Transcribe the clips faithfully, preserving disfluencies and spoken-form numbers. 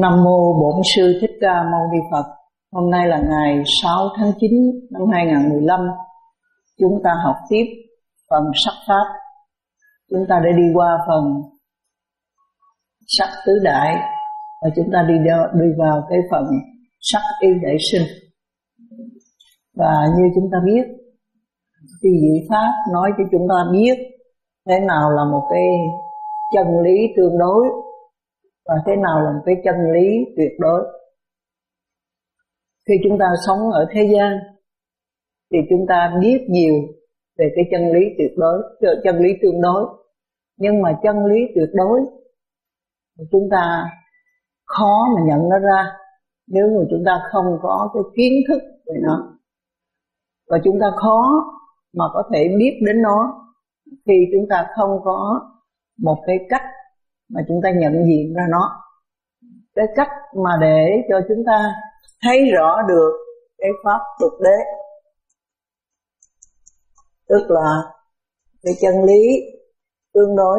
Nam mô Bổn Sư Thích Ca Mâu Ni Phật. Hôm nay là ngày sáu tháng chín năm hai nghìn không trăm mười lăm. Chúng ta học tiếp phần sắc pháp. Chúng ta đã đi qua phần sắc tứ đại và chúng ta đi đi vào cái phần sắc y đại sinh. Và như chúng ta biết, cái vị pháp nói cho chúng ta biết thế nào là một cái chân lý tương đối và thế nào là một cái chân lý tuyệt đối. Khi chúng ta sống ở thế gian thì chúng ta biết nhiều về cái chân lý tuyệt đối, chân lý tương đối. Nhưng mà chân lý tuyệt đối chúng ta khó mà nhận nó ra nếu mà chúng ta không có cái kiến thức về nó. Và chúng ta khó mà có thể biết đến nó khi chúng ta không có một cái cách mà chúng ta nhận diện ra nó. Cái cách mà để cho chúng ta thấy rõ được cái pháp tục đế, tức là cái chân lý tương đối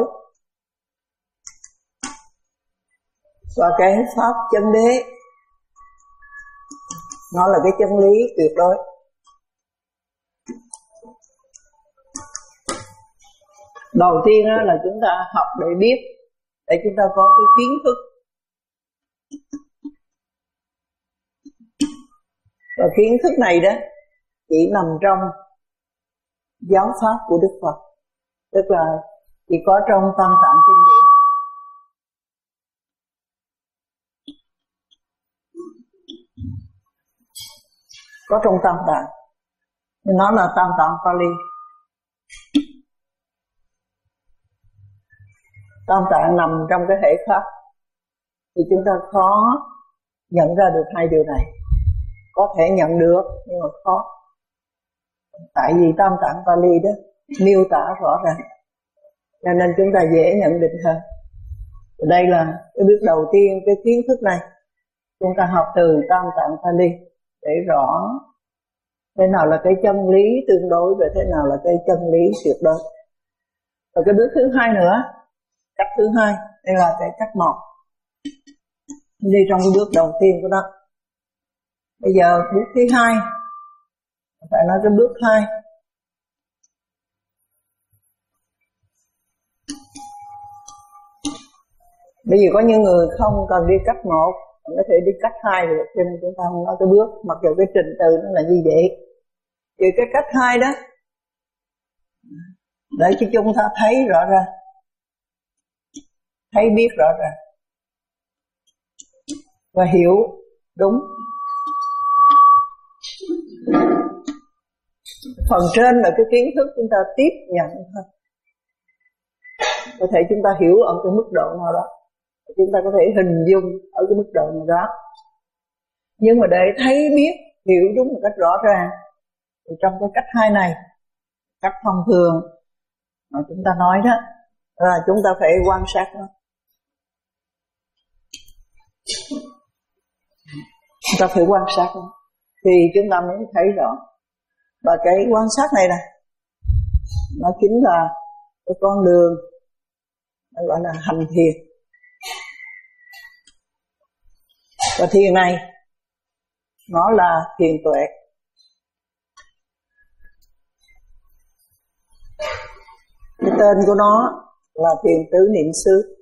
và cái pháp chân đế, nó là cái chân lý tuyệt đối. Đầu tiên là chúng ta học để biết, để chúng ta có cái kiến thức. Và kiến thức này đó chỉ nằm trong giáo pháp của Đức Phật, tức là chỉ có trong Tam Tạng Kinh Điển. Có trong Tam Tạng, nó là Tam Tạng Pali. Tam Tạng nằm trong cái hệ pháp thì chúng ta khó nhận ra được hai điều này. Có thể nhận được nhưng mà khó. Tại vì Tam Tạng Pali đó miêu tả rõ ràng, cho nên chúng ta dễ nhận định hơn. Đây là cái bước đầu tiên, cái kiến thức này chúng ta học từ Tam Tạng Pali để rõ thế nào là cái chân lý tương đối và thế nào là cái chân lý tuyệt đối. Và cái bước thứ hai nữa, cách thứ hai, đây là cái cách một, đi trong cái bước đầu tiên của nó. Bây giờ bước thứ hai, phải nói cái bước hai. Bởi vì có những người không cần đi cách một, có thể đi cách hai được, cho nên chúng ta không nói cái bước, mặc dù cái trình tự nó là như vậy. Thì cái cách hai đó, để cho chúng ta thấy rõ ràng, thấy biết rõ ràng và hiểu đúng. Phần trên là cái kiến thức chúng ta tiếp nhận thôi. Có thể chúng ta hiểu ở cái mức độ nào đó, chúng ta có thể hình dung ở cái mức độ nào đó. Nhưng mà để thấy biết, hiểu đúng một cách rõ ràng thì trong cái cách hai này, cách thông thường mà chúng ta nói đó là chúng ta phải quan sát nó. Chúng ta phải quan sát nó thì chúng ta mới thấy rõ. Và cái quan sát này nè, nó chính là cái con đường nó gọi là hành thiền. Và thiền này nó là thiền tuệ. Cái tên của nó là thiền tứ niệm xứ.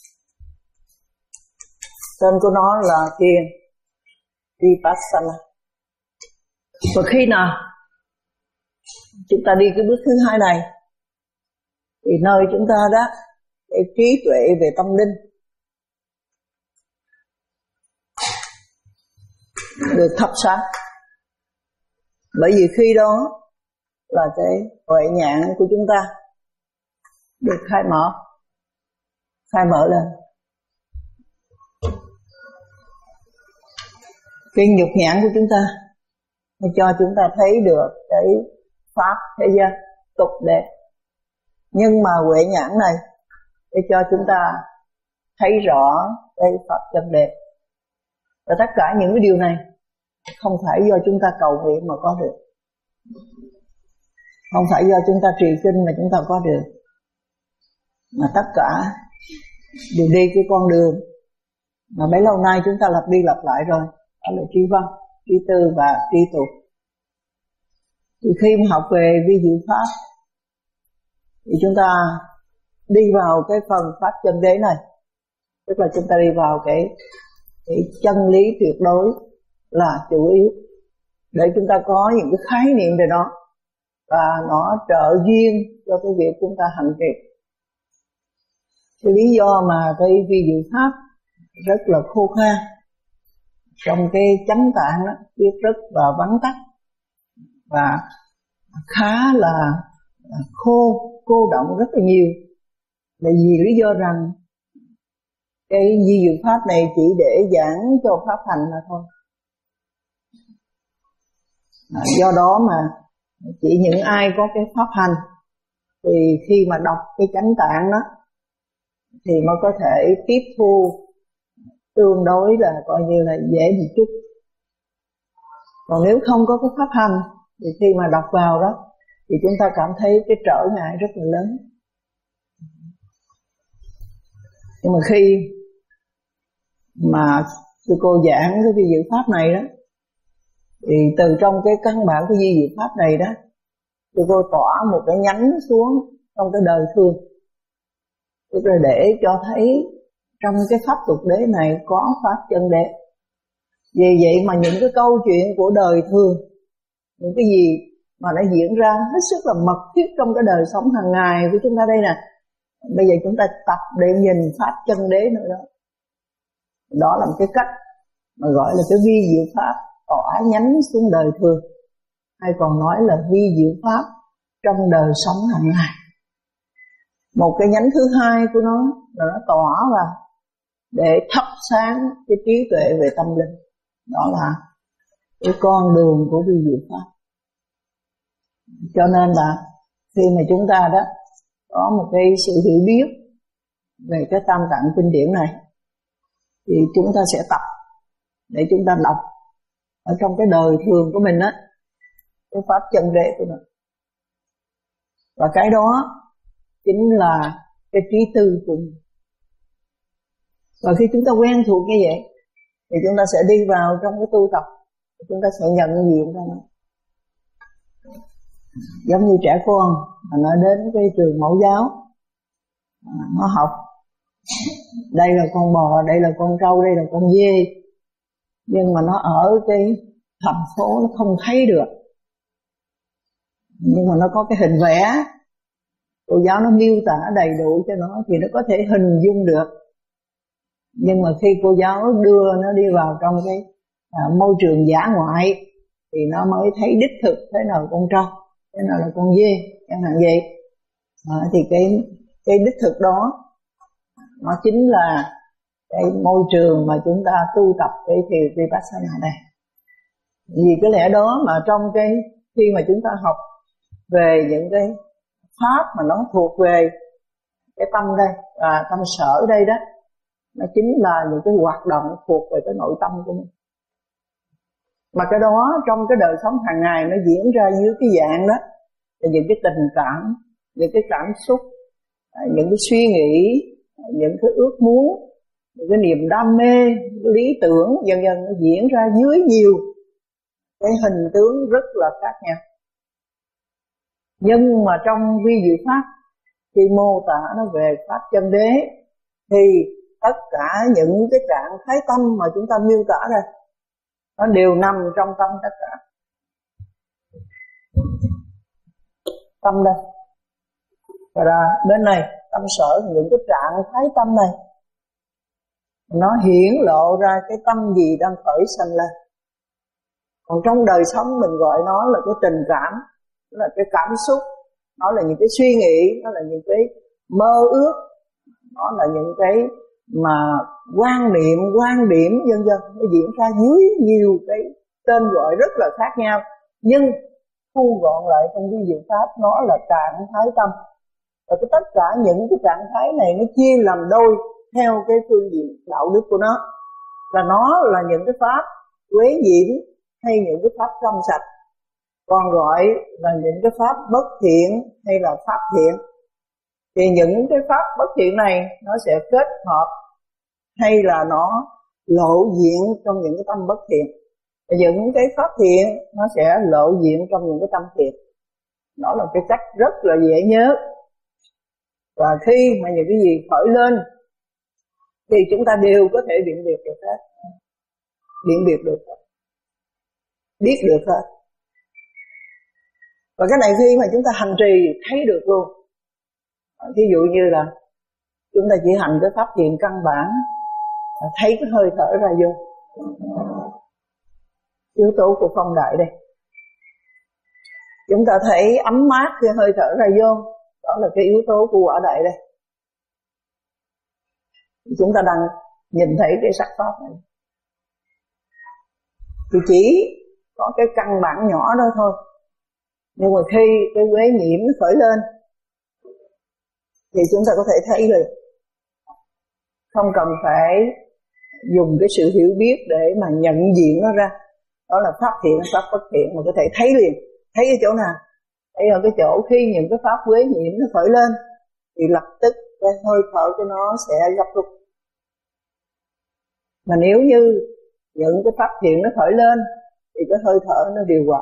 Tên của nó là thiền Vipassana. Và khi nào chúng ta đi cái bước thứ hai này thì nơi chúng ta đó, cái trí tuệ về tâm linh được thắp sáng. Bởi vì khi đó là cái huệ nhãn của chúng ta được khai mở, khai mở lên. Cái nhục nhãn của chúng ta để cho chúng ta thấy được cái pháp thế gian tục đệ. Nhưng mà huệ nhãn này để cho chúng ta thấy rõ cái pháp chân đệ. Và tất cả những cái điều này không phải do chúng ta cầu nguyện mà có được, không phải do chúng ta trì kinh mà chúng ta có được, mà tất cả đều đi cái con đường mà bấy lâu nay chúng ta lặp đi lặp lại rồi, đó là tri văn, tri tư và tri tục. Thì khi mà học về vi diệu pháp thì chúng ta đi vào cái phần pháp chân đế này, tức là chúng ta đi vào cái, cái chân lý tuyệt đối là chủ yếu, để chúng ta có những cái khái niệm về nó và nó trợ duyên cho cái việc chúng ta hành trì. Cái lý do mà cái vi diệu pháp rất là khô khan, trong cái chánh tạng đó viết rất là vắn tắt và khá là khô, cô động rất là nhiều, là vì lý do rằng cái vi diệu pháp này chỉ để giảng cho pháp hành mà thôi. À, do đó mà chỉ những ai có cái pháp hành thì khi mà đọc cái chánh tạng đó thì mới có thể tiếp thu tương đối là coi như là dễ một chút. Còn nếu không có cái pháp hành thì khi mà đọc vào đó thì chúng ta cảm thấy cái trở ngại rất là lớn. Nhưng mà khi mà sư cô giảng cái vi diệu pháp này đó, thì từ trong cái căn bản cái vi diệu pháp này đó, sư cô tỏa một cái nhánh xuống trong cái đời thường, tức là để cho thấy trong cái pháp tục đế này có pháp chân đế. Vì vậy mà những cái câu chuyện của đời thường, những cái gì mà nó diễn ra hết sức là mật thiết trong cái đời sống hàng ngày của chúng ta đây nè, bây giờ chúng ta tập để nhìn pháp chân đế nữa đó. Đó là một cái cách mà gọi là cái vi diệu pháp tỏa nhánh xuống đời thường, hay còn nói là vi diệu pháp trong đời sống hàng ngày. Một cái nhánh thứ hai của nó là nó tỏa vào để thắp sáng cái trí tuệ về tâm linh. Đó là cái con đường của vi diệu pháp. Cho nên là khi mà chúng ta đó có một cái sự hiểu biết về cái tam tạng kinh điển này thì chúng ta sẽ tập để chúng ta đọc ở trong cái đời thường của mình á, cái pháp chân đế của mình. Và cái đó chính là cái trí tư của mình. Và khi chúng ta quen thuộc như vậy thì chúng ta sẽ đi vào trong cái tu tập, chúng ta sẽ nhận diện ra nó. Giống như trẻ con mà nó đến cái trường mẫu giáo, nó học đây là con bò, đây là con trâu, đây là con dê, nhưng mà nó ở cái thành phố nó không thấy được, nhưng mà nó có cái hình vẽ, cô giáo nó miêu tả đầy đủ cho nó thì nó có thể hình dung được. Nhưng mà khi cô giáo đưa nó đi vào trong cái à, môi trường dã ngoại thì nó mới thấy đích thực thế nào là con trâu, thế nào là con dê, chẳng hạn vậy. À, thì cái cái đích thực đó nó chính là cái môi trường mà chúng ta tu tập cái thiền Vipassana này. Vì cái lẽ đó mà trong cái khi mà chúng ta học về những cái pháp mà nó thuộc về cái tâm đây và tâm sở đây đó, nó chính là những cái hoạt động thuộc về cái nội tâm của mình. Mà cái đó trong cái đời sống hàng ngày nó diễn ra dưới cái dạng đó là những cái tình cảm, những cái cảm xúc, những cái suy nghĩ, những cái ước muốn, những cái niềm đam mê, cái lý tưởng dần dần nó diễn ra dưới nhiều cái hình tướng rất là khác nhau. Nhưng mà trong vi diệu pháp khi mô tả nó về pháp chân đế thì tất cả những cái trạng thái tâm mà chúng ta miêu tả ra nó đều nằm trong tâm tất cả. Tâm đây, và là bên này tâm sở, những cái trạng thái tâm này nó hiển lộ ra cái tâm gì đang khởi sanh lên. Còn trong đời sống mình gọi nó là cái tình cảm, nó là cái cảm xúc, nó là những cái suy nghĩ, nó là những cái mơ ước, nó là những cái mà quan niệm, quan điểm vân vân, nó diễn ra dưới nhiều cái tên gọi rất là khác nhau, nhưng thu gọn lại trong vi diệu pháp nó là trạng thái tâm. Và cái tất cả những cái trạng thái này nó chia làm đôi theo cái phương diện đạo đức của nó, và nó là những cái pháp quế nhiễm hay những cái pháp trong sạch, còn gọi là những cái pháp bất thiện hay là pháp thiện. Thì những cái pháp bất thiện này nó sẽ kết hợp hay là nó lộ diện trong những cái tâm bất thiện. Những cái pháp thiện nó sẽ lộ diện trong những cái tâm thiện. Đó là cái cách rất là dễ nhớ. Và khi mà những cái gì khởi lên thì chúng ta đều có thể biện biệt được hết. Biện biệt được hết, biết được hết. Và cái này khi mà chúng ta hành trì thấy được luôn. Ví dụ như là chúng ta chỉ hành cái pháp thiện căn bản, thấy cái hơi thở ra vô, yếu tố của phong đại đây. Chúng ta thấy ấm mát khi hơi thở ra vô, đó là cái yếu tố của quả đại đây. Chúng ta đang nhìn thấy cái sắc pháp này. Thì chỉ có cái căn bản nhỏ đó thôi. Nhưng mà khi cái uế nhiễm nó khởi lên thì chúng ta có thể thấy được. Không cần phải dùng cái sự hiểu biết để mà nhận diện nó ra. Đó là pháp thiện, pháp bất thiện, mà có thể thấy liền. Thấy ở chỗ nào? Thấy ở cái chỗ khi những cái pháp uế nhiễm nó khởi lên thì lập tức cái hơi thở của nó sẽ gấp rút. Mà nếu như những cái pháp thiện nó khởi lên thì cái hơi thở nó điều hòa.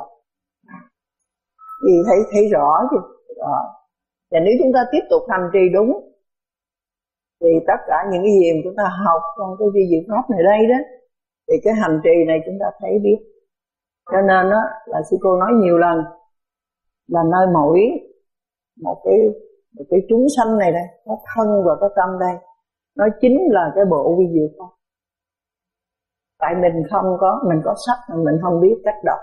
Vì thấy thấy rõ chứ. Đó. Và nếu chúng ta tiếp tục hành trì đúng thì tất cả những cái gì mà chúng ta học trong cái vi diệu pháp này đây đó, thì cái hành trì này chúng ta thấy biết. Cho nên đó là sư cô nói nhiều lần là nơi mỗi một cái một cái chúng sanh này đây, có thân và có tâm đây, nó chính là cái bộ vi diệu pháp. Tại mình không có, mình có sách mà mình không biết cách đọc.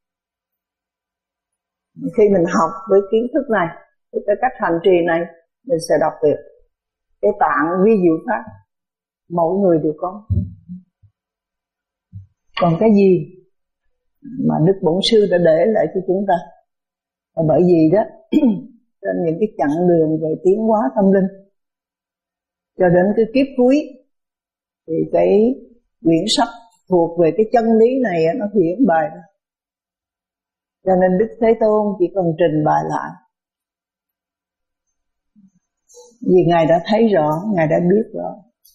Khi mình học với kiến thức này, với cái cách hành trì này, mình sẽ đọc được cái tạng vi diệu pháp. Mỗi người đều có. Còn cái gì mà Đức Bổn Sư đã để lại cho chúng ta? Và bởi vì đó, trên những cái chặng đường về tiến hóa tâm linh, cho đến cái kiếp cuối, thì cái quyển sách thuộc về cái chân lý này nó hiển bày. Cho nên Đức Thế Tôn chỉ cần trình bày lại. Vì Ngài đã thấy rõ, Ngài đã biết rõ.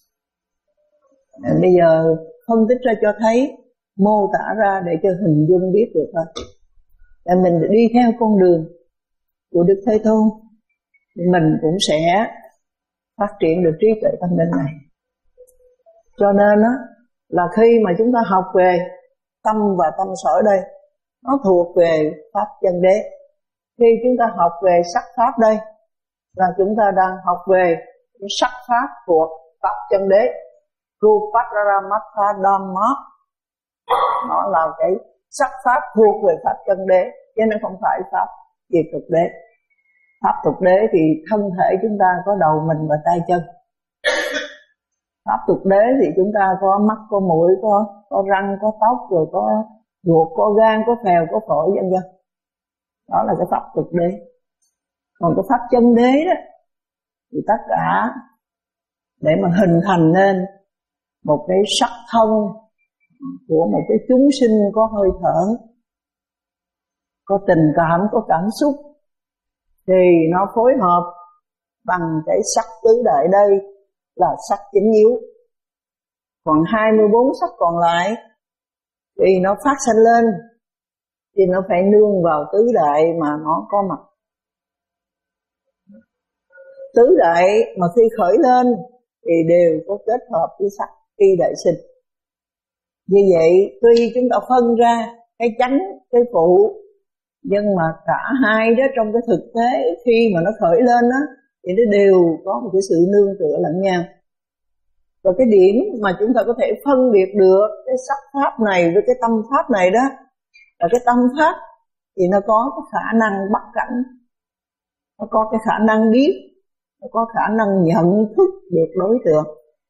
Bây giờ phân tích ra cho thấy, mô tả ra để cho hình dung biết được thôi. Để mình đi theo con đường của Đức Thế Tôn, mình cũng sẽ phát triển được trí tuệ tâm linh này. Cho nên đó, là khi mà chúng ta học về tâm và tâm sở đây, nó thuộc về pháp chân đế. Khi chúng ta học về sắc pháp đây, là chúng ta đang học về cái sắc pháp thuộc pháp chân đế. Rupatramatha Dhamma, nó là cái sắc pháp thuộc về pháp chân đế, chứ nó không phải pháp về thực đế. Pháp thực đế thì thân thể chúng ta có đầu mình và tay chân. Pháp thực đế thì chúng ta có mắt, có mũi, có, có răng, có tóc, rồi có ruột, có gan, có phèo, có phổi, vân vân. Đó là cái pháp thực đế. Còn cái pháp chân đế đó thì tất cả để mà hình thành nên một cái sắc thân của một cái chúng sinh có hơi thở, có tình cảm, có cảm xúc, thì nó phối hợp bằng cái sắc tứ đại đây là sắc chính yếu. Còn hai mươi bốn sắc còn lại thì nó phát sanh lên, thì nó phải nương vào tứ đại mà nó có mặt. Tứ đại mà khi khởi lên thì đều có kết hợp với sắc khi đại sinh. Như vậy tuy chúng ta phân ra cái chánh, cái phụ, nhưng mà cả hai đó trong cái thực tế khi mà nó khởi lên đó, thì nó đều có một cái sự nương tựa lẫn nhau. Và cái điểm mà chúng ta có thể phân biệt được cái sắc pháp này với cái tâm pháp này đó, là cái tâm pháp thì nó có cái khả năng bắt cảnh, nó có cái khả năng biết, nó có khả năng nhận thức được đối tượng.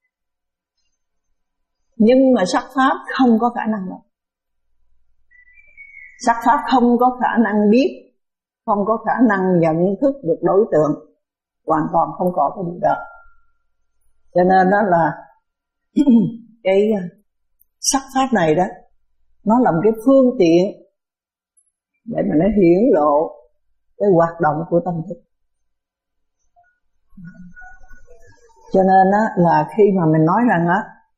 Nhưng mà sắc pháp không có khả năng đó. Sắc pháp không có khả năng biết, không có khả năng nhận thức được đối tượng, hoàn toàn không có cái điều đó. Cho nên đó là cái sắc pháp này đó, nó là một cái phương tiện để mà nó hiển lộ cái hoạt động của tâm thức. Cho nên đó là khi mà mình nói rằng á,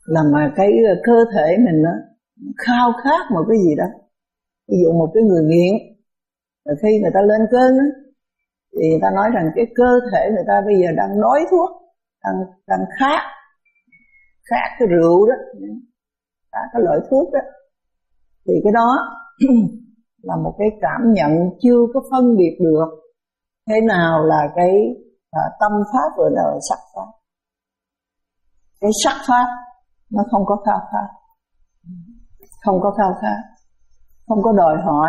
là mà cái cơ thể mình đó khao khát một cái gì đó. Ví dụ một cái người nghiện, rồi khi người ta lên cơn đó, thì người ta nói rằng cái cơ thể người ta bây giờ đang đói thuốc, đang, đang khát, khát cái rượu đó, khát cái loại thuốc đó. Thì cái đó là một cái cảm nhận chưa có phân biệt được thế nào là cái à, tâm pháp và là sắc pháp. Cái sắc pháp nó không có khao khát, không có khao khát, không có đòi hỏi,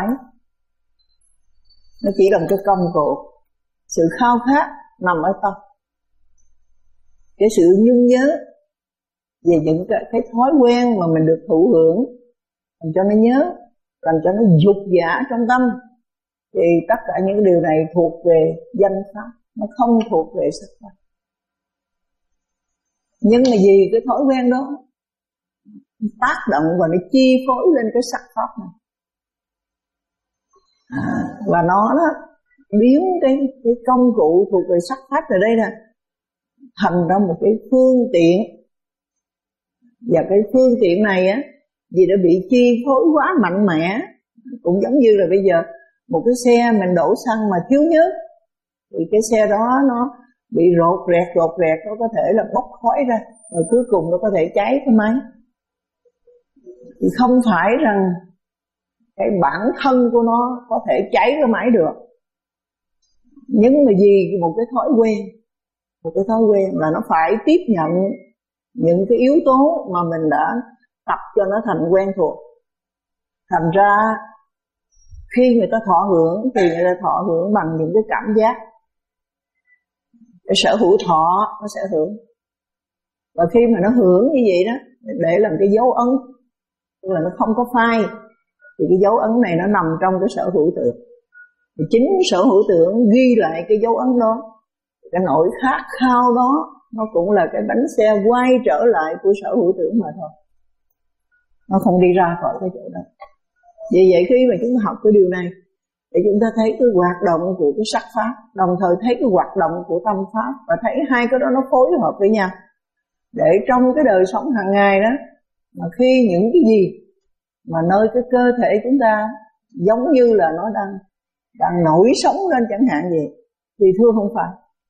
nó chỉ là một cái công cụ. Sự khao khát nằm ở tâm, cái sự nhung nhớ về những cái, cái thói quen mà mình được thụ hưởng, làm cho nó nhớ, làm cho nó dục dã trong tâm. Thì tất cả những điều này thuộc về danh pháp, nó không thuộc về sắc pháp. Nhưng mà vì cái thói quen đó tác động và nó chi phối lên cái sắc pháp này, à, và nó đó biến cái, cái công cụ thuộc về sắc pháp ở đây nè thành ra một cái phương tiện. Và cái phương tiện này á, vì đã bị chi phối quá mạnh mẽ, cũng giống như là bây giờ một cái xe mình đổ xăng mà thiếu nhớt, thì cái xe đó nó bị rột rẹt rột rẹt, nó có thể là bốc khói ra, rồi cuối cùng nó có thể cháy cái máy. Thì không phải rằng cái bản thân của nó có thể cháy cái máy được, nhưng mà vì một cái thói quen, một cái thói quen là nó phải tiếp nhận những cái yếu tố mà mình đã tập cho nó thành quen thuộc. Thành ra khi người ta thọ hưởng thì người ta thọ hưởng bằng những cái cảm giác, cái sở hữu thọ nó sẽ hưởng. Và khi mà nó hưởng như vậy đó, để làm cái dấu ấn, tức là nó không có phai, thì cái dấu ấn này nó nằm trong cái sở hữu tượng. Thì chính sở hữu tượng ghi lại cái dấu ấn đó, cái nỗi khát khao đó, nó cũng là cái bánh xe quay trở lại của sở hữu tưởng mà thôi. Nó không đi ra khỏi cái chỗ đó. Vì vậy khi mà chúng ta học cái điều này, để chúng ta thấy cái hoạt động của cái sắc pháp, đồng thời thấy cái hoạt động của tâm pháp, và thấy hai cái đó nó phối hợp với nhau. Để trong cái đời sống hàng ngày đó, mà khi những cái gì mà nơi cái cơ thể chúng ta giống như là nó đang đang nổi sống lên chẳng hạn gì, thì thưa không phải.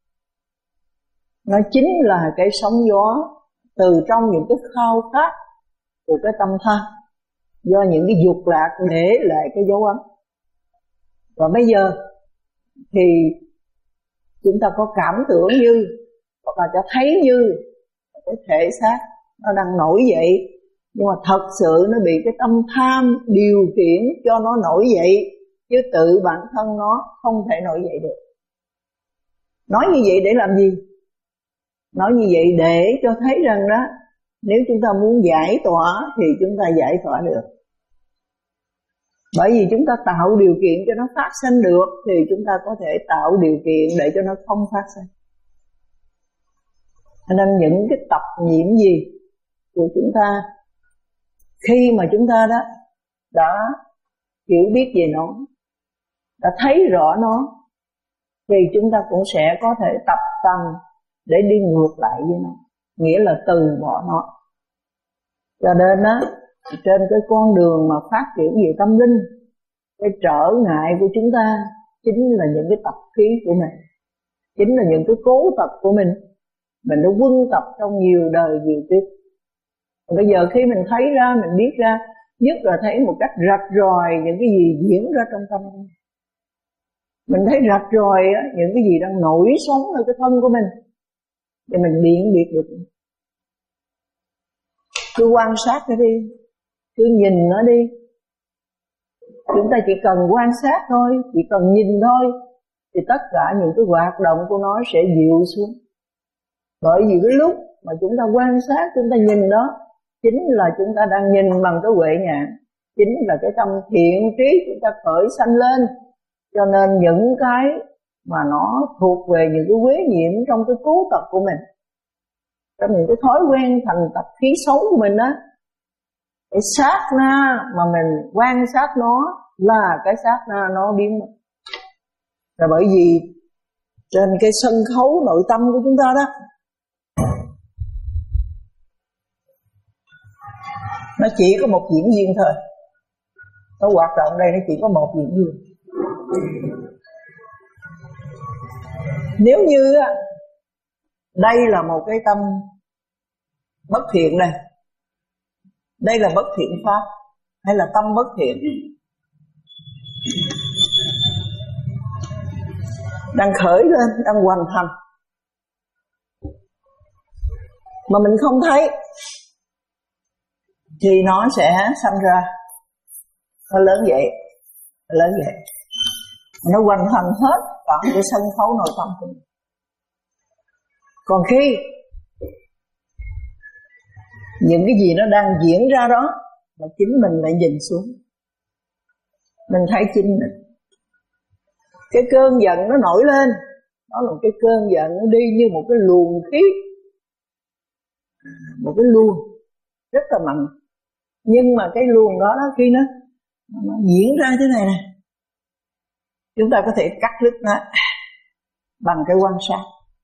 Nó chính là cái sóng gió từ trong những cái khao khát của cái tâm tham, do những cái dục lạc để lại cái dấu ấn. Và bây giờ thì chúng ta có cảm tưởng như, hoặc là cho thấy như cái thể xác nó đang nổi dậy, nhưng mà thật sự nó bị cái tâm tham điều khiển cho nó nổi dậy, chứ tự bản thân nó không thể nổi dậy được. Nói như vậy để làm gì? Nói như vậy để cho thấy rằng đó, nếu chúng ta muốn giải tỏa thì chúng ta giải tỏa được. Bởi vì chúng ta tạo điều kiện cho nó phát sinh được, thì chúng ta có thể tạo điều kiện để cho nó không phát sinh. Cho nên những cái tập nhiễm gì của chúng ta, khi mà chúng ta đó đã hiểu biết về nó, đã thấy rõ nó, thì chúng ta cũng sẽ có thể tập tành để đi ngược lại với nó, nghĩa là từ bỏ nó. Cho nên á, trên cái con đường mà phát triển về tâm linh, cái trở ngại của chúng ta chính là những cái tập khí của mình, chính là những cái cố tập của mình. Mình đã quân tập trong nhiều đời nhiều kiếp. Bây giờ khi mình thấy ra, mình biết ra, nhất là thấy một cách rạch ròi những cái gì diễn ra trong tâm mình. Mình thấy rạch ròi á, những cái gì đang nổi sống ở cái thân của mình, để mình biện biệt được. Cứ quan sát nó đi, cứ nhìn nó đi. Chúng ta chỉ cần quan sát thôi, chỉ cần nhìn thôi, thì tất cả những cái hoạt động của nó sẽ dịu xuống. Bởi vì cái lúc mà chúng ta quan sát, chúng ta nhìn đó, chính là chúng ta đang nhìn bằng cái huệ nhãn, chính là cái tâm thiện trí chúng ta khởi sanh lên. Cho nên những cái mà nó thuộc về những cái quế nhiễm trong cái cố tập của mình, trong những cái thói quen thành tập khí xấu của mình á, cái sát na mà mình quan sát nó là cái sát na nó biến mất. Là bởi vì trên cái sân khấu nội tâm của chúng ta đó, Nó chỉ có một diễn viên thôi. Nó hoạt động đây nó chỉ có một diễn viên. Nếu như đây là một cái tâm bất thiện đây, đây là bất thiện pháp hay là tâm bất thiện, đang khởi lên, đang hoàn thành mà mình không thấy, thì nó sẽ sanh ra, nó lớn vậy, nó lớn vậy, nó hoàn thành hết cả cái sân khấu nội tâm của mình. Còn khi những cái gì nó đang diễn ra đó là chính mình lại nhìn xuống, mình thấy chính mình. Cái cơn giận nó nổi lên, đó là cái cơn giận nó đi như một cái luồng khí, một cái luồng rất là mạnh. Nhưng mà cái luồng đó, đó khi nó, nó diễn ra thế này nè, chúng ta có thể cắt đứt nó bằng cái quan sát.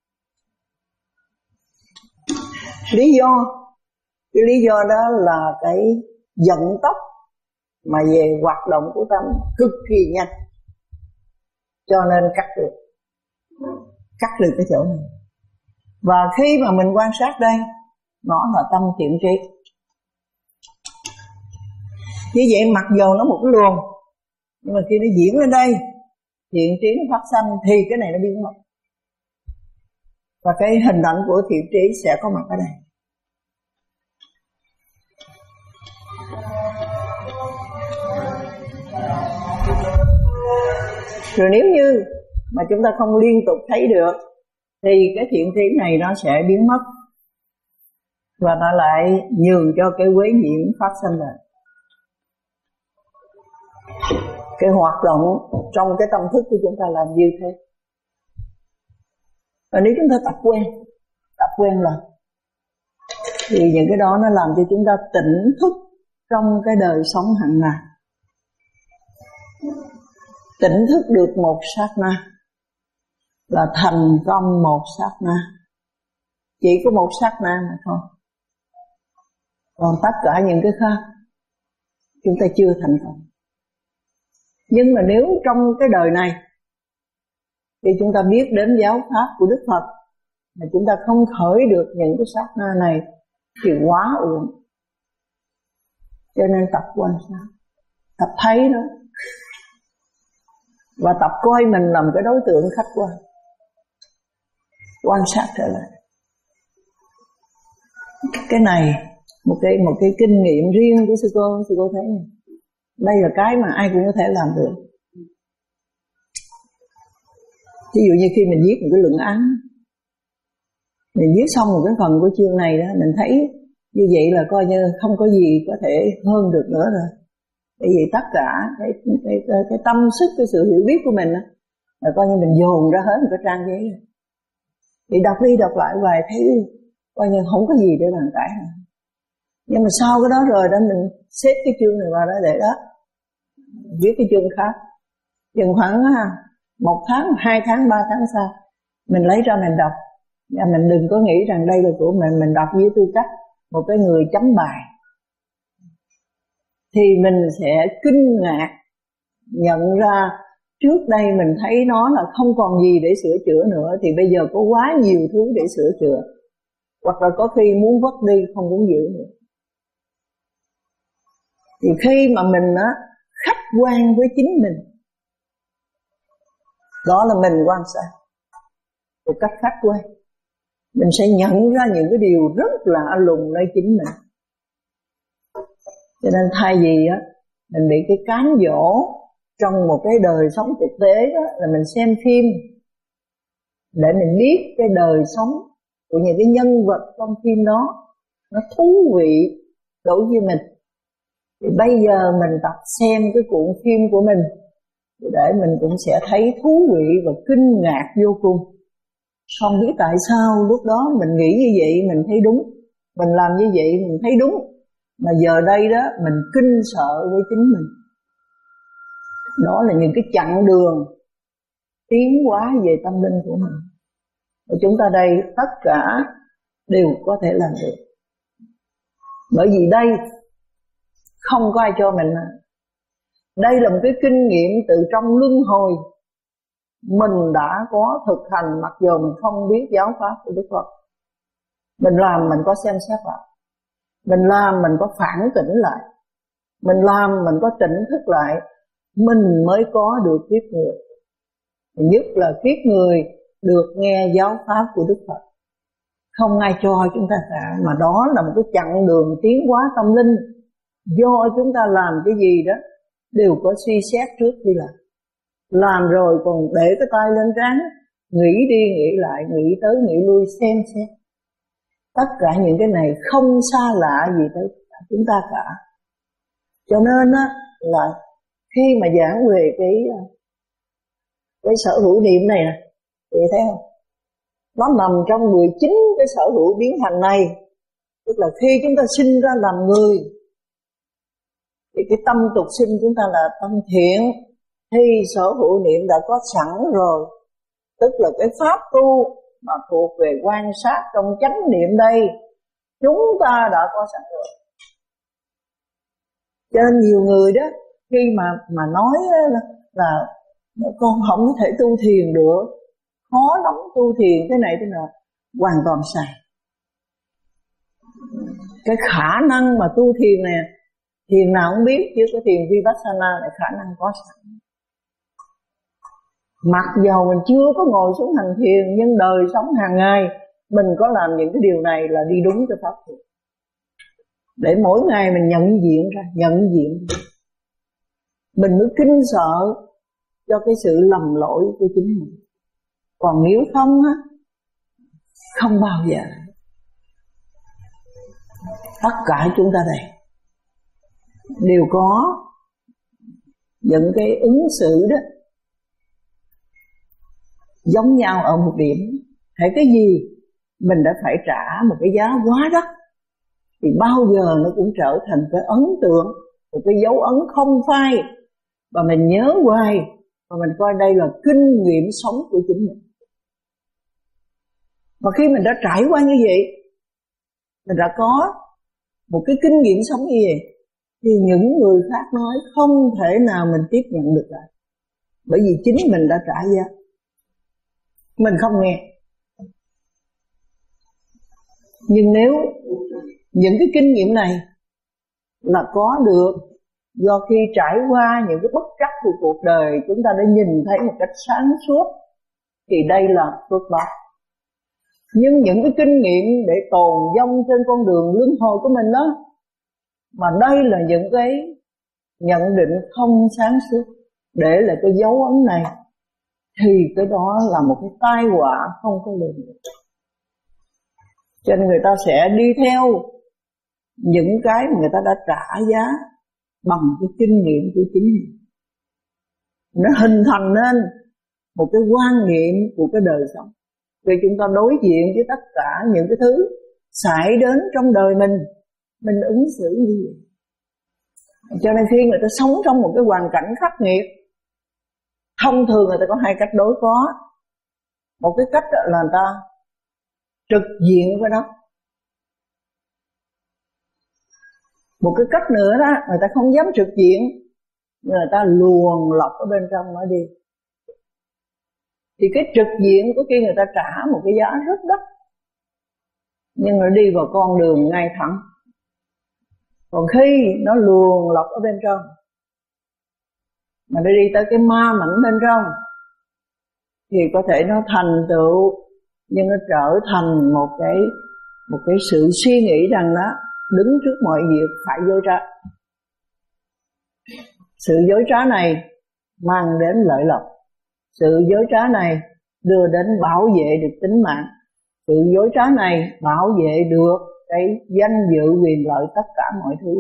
Lý do, cái lý do đó là cái vận tốc mà về hoạt động của tâm cực kỳ nhanh, cho nên cắt được, cắt được cái chỗ này. Và khi mà mình quan sát đây, nó là tâm thiện trí. Như vậy mặc dù nó một cái luồng, nhưng mà khi nó diễn lên đây, thiện trí nó phát sanh thì cái này nó biến mất. Và cái hình ảnh của thiện trí sẽ có mặt ở đây. Rồi nếu như mà chúng ta không liên tục thấy được, thì cái thiện trí này nó sẽ biến mất, và nó lại nhường cho cái quế nhiễm phát sinh lại. Cái hoạt động trong cái tâm thức của chúng ta làm như thế. Và nếu chúng ta tập quen, tập quen là thì những cái đó nó làm cho chúng ta tỉnh thức trong cái đời sống hàng ngày. Tỉnh thức được một sát na là thành công một sát na. Chỉ có một sát na mà thôi. Còn tất cả những cái khác chúng ta chưa thành công. Nhưng mà nếu trong cái đời này thì chúng ta biết đến giáo pháp của Đức Phật, mà chúng ta không khởi được những cái sát na này thì quá uổng. Cho nên tập quan sát, tập thấy nó, và tập coi mình làm cái đối tượng khách quan, quan sát trở lại. Cái này một cái một cái kinh nghiệm riêng của sư cô, sư cô thấy này. Đây là cái mà ai cũng có thể làm được. Ví dụ như khi mình viết một cái luận án, mình viết xong một cái phần của chương này đó, mình thấy như vậy là coi như không có gì có thể hơn được nữa rồi. Bởi vì tất cả cái, cái, cái, cái tâm sức, cái sự hiểu biết của mình đó, là coi như mình dồn ra hết một cái trang giấy này. Thì đọc đi đọc lại hoài thấy coi như không có gì để bàn cãi nữa. Nhưng mà sau cái đó rồi đó mình xếp cái chương này vào đó để đó, viết cái chương khác. Chừng khoảng một tháng, hai tháng, ba tháng sau mình lấy ra mình đọc. Và mình đừng có nghĩ rằng đây là của mình, mình đọc với tư cách một cái người chấm bài. Thì mình sẽ kinh ngạc nhận ra trước đây mình thấy nó là không còn gì để sửa chữa nữa, thì bây giờ có quá nhiều thứ để sửa chữa. Hoặc là có khi muốn vứt đi không muốn giữ nữa. Thì khi mà mình á, khách quan với chính mình, đó là mình quan sát một cách khách quan, mình sẽ nhận ra những cái điều rất là lùng nơi chính mình. Cho nên thay vì á, mình bị cái cám dỗ trong một cái đời sống thực tế đó, là mình xem phim để mình biết cái đời sống của những cái nhân vật trong phim đó nó thú vị đối với mình. Thì bây giờ mình tập xem cái cuộn phim của mình để mình cũng sẽ thấy thú vị và kinh ngạc vô cùng. Không biết tại sao lúc đó mình nghĩ như vậy mình thấy đúng, mình làm như vậy mình thấy đúng, mà giờ đây đó mình kinh sợ với chính mình. Đó là những cái chặng đường tiến hóa về tâm linh của mình. Và chúng ta đây tất cả đều có thể làm được. Bởi vì đây Không có ai cho mình. Đây là một cái kinh nghiệm từ trong luân hồi. Mình đã có thực hành mặc dù mình không biết giáo pháp của Đức Phật. Mình làm mình có xem xét lại, mình làm mình có phản tỉnh lại, mình làm mình có tỉnh thức lại, mình mới có được kiếp người. Nhất là kiếp người được nghe giáo pháp của Đức Phật. Không ai cho chúng ta cả, mà đó là một cái chặng đường tiến hóa tâm linh. Do chúng ta làm cái gì đó đều có suy xét trước khi làm. Làm rồi còn để cái tay lên trán, nghĩ đi nghĩ lại, nghĩ tới nghĩ lui, xem xét. Tất cả những cái này không xa lạ gì tới chúng ta cả. Cho nên á, là khi mà giảng về cái cái sở hữu niệm này nè, thì thấy không? Nó nằm trong mười chín cái sở hữu biến hành này. Tức là khi chúng ta sinh ra làm người thì cái tâm tục sinh chúng ta là tâm thiện, thì sở hữu niệm đã có sẵn rồi. Tức là cái pháp tu mà thuộc về quan sát trong chánh niệm đây, chúng ta đã có sẵn rồi. Cho nên nhiều người đó, khi mà mà nói là, là con không có thể tu thiền được, khó lắm tu thiền, cái này thế nào, hoàn toàn sai. Cái khả năng mà tu thiền nè, thiền nào cũng biết, chứ cái thiền Vipassana là khả năng có sẵn. Mặc dầu mình chưa có ngồi xuống hành thiền, nhưng đời sống hàng ngày mình có làm những cái điều này là đi đúng cho pháp thiền. Để mỗi ngày mình nhận diện ra, nhận diện ra. Mình mới kinh sợ cho cái sự lầm lỗi của chính mình. Còn nếu không á, không bao giờ. Tất cả chúng ta đây đều có những cái ứng xử đó giống nhau ở một điểm. Hãy cái gì mình đã phải trả một cái giá quá đắt, thì bao giờ nó cũng trở thành cái ấn tượng, một cái dấu ấn không phai, và mình nhớ hoài, và mình coi đây là kinh nghiệm sống của chính mình. Và khi mình đã trải qua như vậy, mình đã có một cái kinh nghiệm sống như vậy, thì những người khác nói không thể nào mình tiếp nhận được lại. Bởi vì chính mình đã trả giá, mình không nghe. Nhưng nếu những cái kinh nghiệm này là có được do khi trải qua những cái bất trắc của cuộc đời, chúng ta đã nhìn thấy một cách sáng suốt, thì đây là phước báo. Nhưng những cái kinh nghiệm để tồn vong trên con đường luân hồi của mình đó, mà đây là những cái nhận định không sáng suốt, để lại cái dấu ấn này, thì cái đó là một cái tai họa không có lường được. Cho nên người ta sẽ đi theo những cái mà người ta đã trả giá bằng cái kinh nghiệm của chính mình. Nó hình thành nên một cái quan niệm của cái đời sống. Khi chúng ta đối diện với tất cả những cái thứ xảy đến trong đời mình, mình ứng xử như vậy. Cho nên khi người ta sống trong một cái hoàn cảnh khắc nghiệt, thông thường người ta có hai cách đối phó. Một cái cách là người ta trực diện với nó. Một cái cách nữa đó, người ta không dám trực diện, người ta luồn lọc ở bên trong nó đi. Thì cái trực diện có khi người ta trả một cái giá rất đắt, nhưng nó đi vào con đường ngay thẳng. Còn khi nó luồn lọc ở bên trong, mà nó đi tới cái ma mảnh bên trong, thì có thể nó thành tựu, nhưng nó trở thành một cái một cái sự suy nghĩ rằng đó đứng trước mọi việc phải dối trá. Sự dối trá này mang đến lợi lộc, sự dối trá này đưa đến bảo vệ được tính mạng, sự dối trá này bảo vệ được cái danh dự quyền lợi tất cả mọi thứ.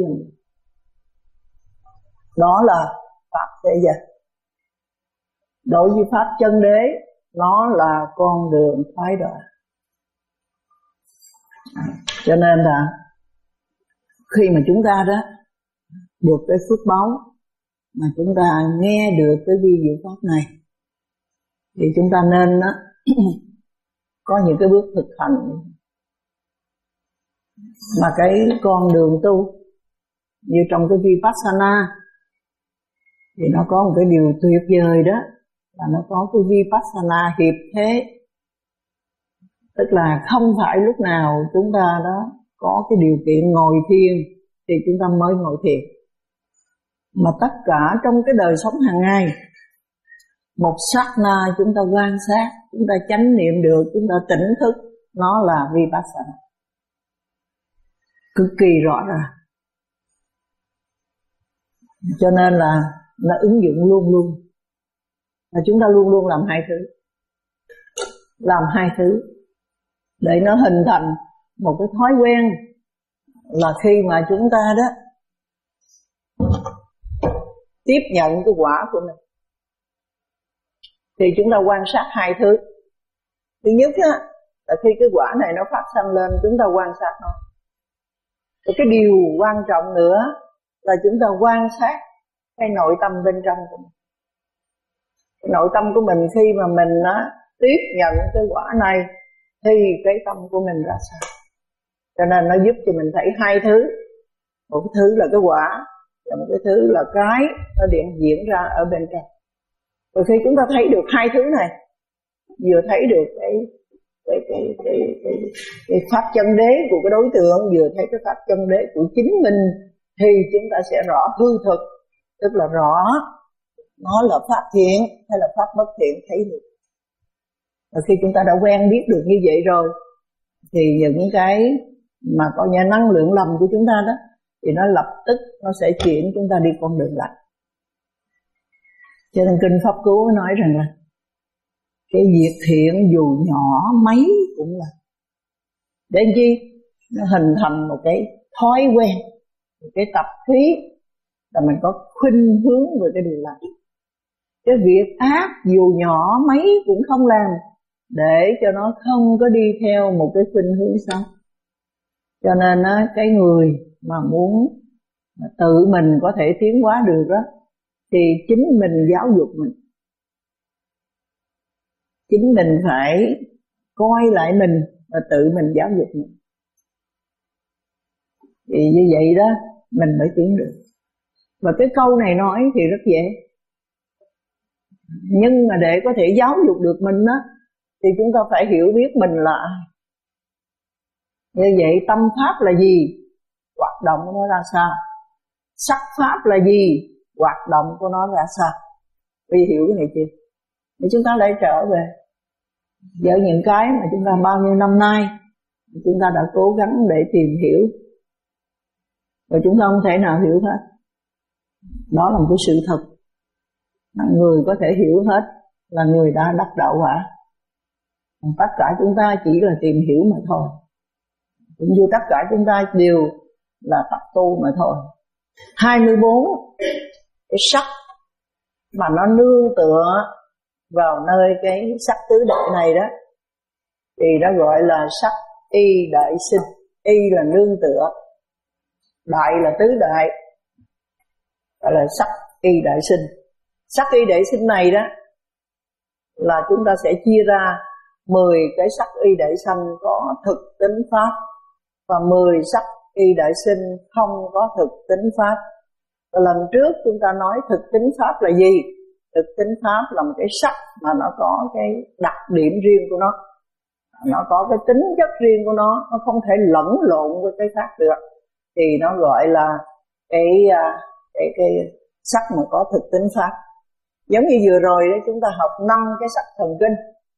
Đó là pháp thế gian. Đối với pháp chân đế, nó là con đường thoái đoạn. Cho nên là khi mà chúng ta đó được cái phước báo mà chúng ta nghe được cái vi diệu pháp này, thì chúng ta nên đó, có những cái bước thực hành. Mà cái con đường tu Như trong cái Vipassana thì nó có một cái điều tuyệt vời đó, là nó có cái Vipassana hiệp thế. Tức là không phải lúc nào chúng ta đó có cái điều kiện ngồi thiền thì chúng ta mới ngồi thiền, mà tất cả trong cái đời sống hàng ngày, một sát na chúng ta quan sát, chúng ta chánh niệm được, chúng ta tỉnh thức, nó là Vipassana, cực kỳ rõ ràng. Cho nên là nó ứng dụng luôn luôn, và chúng ta luôn luôn làm hai thứ, làm hai thứ để nó hình thành một cái thói quen, là khi mà chúng ta đó tiếp nhận cái quả của mình thì chúng ta quan sát hai thứ. Thứ nhất á, là khi cái quả này nó phát sinh lên, chúng ta quan sát nó. Và cái điều quan trọng nữa là chúng ta quan sát cái nội tâm bên trong của mình. Cái nội tâm của mình khi mà mình á, tiếp nhận cái quả này thì cái tâm của mình ra sao. Cho nên nó giúp cho mình thấy hai thứ. Một cái thứ là cái quả, và một cái thứ là cái nó điện diễn ra ở bên trong. Rồi khi chúng ta thấy được hai thứ này, vừa thấy được cái cái cái cái, cái, cái pháp chân đế của cái đối tượng, vừa thấy cái pháp chân đế của chính mình, thì chúng ta sẽ rõ hư thực, tức là rõ nó là pháp thiện hay là pháp bất thiện, thấy được. Và khi chúng ta đã quen biết được như vậy rồi, thì những cái mà có nhà năng lượng lầm của chúng ta đó, thì nó lập tức nó sẽ chuyển chúng ta đi con đường lành. Cho nên kinh Pháp Cú nói rằng là cái việc thiện dù nhỏ mấy cũng là để chi? Nó hình thành một cái thói quen, một cái tập khí, là mình có khuynh hướng về cái điều lành. Cái việc ác dù nhỏ mấy cũng không làm, để cho nó không có đi theo một cái khuynh hướng xấu. Cho nên á, cái người mà muốn mà tự mình có thể tiến hóa được đó, thì chính mình giáo dục mình. Chính mình phải coi lại mình và tự mình giáo dục mình. Thì như vậy đó mình mới tiến được. Và cái câu này nói thì rất dễ, nhưng mà để có thể giáo dục được mình đó, thì chúng ta phải hiểu biết mình là ai. Như vậy tâm pháp là gì? Hoạt động của nó ra sao? Sắc pháp là gì? Hoạt động của nó ra sao? Vì hiểu cái này chưa? Thì chúng ta lại trở về với những cái mà chúng ta bao nhiêu năm nay chúng ta đã cố gắng để tìm hiểu, và chúng ta không thể nào hiểu hết. Đó là một cái sự thật. Người có thể hiểu hết là người đã đắc đạo quả. Tất cả chúng ta chỉ là tìm hiểu mà thôi. Cũng như tất cả chúng ta đều là tập tu mà thôi. Hai mươi bốn cái sắc mà nó nương tựa vào nơi cái sắc tứ đại này đó, thì nó gọi là sắc y đại sinh. Y là nương tựa, đại là tứ đại, gọi là sắc y đại sinh. Sắc y đại sinh này đó là chúng ta sẽ chia ra mười cái sắc y đại sanh có thực tính pháp, và mười sắc y đại sinh không có thực tính pháp. Và lần trước chúng ta nói thực tính pháp là gì? Thực tính pháp là một cái sắc mà nó có cái đặc điểm riêng của nó, nó có cái tính chất riêng của nó, nó không thể lẫn lộn với cái khác được. Thì nó gọi là cái cái cái sắc mà có thực tính pháp. Giống như vừa rồi đấy, chúng ta học năm cái sắc thần kinh,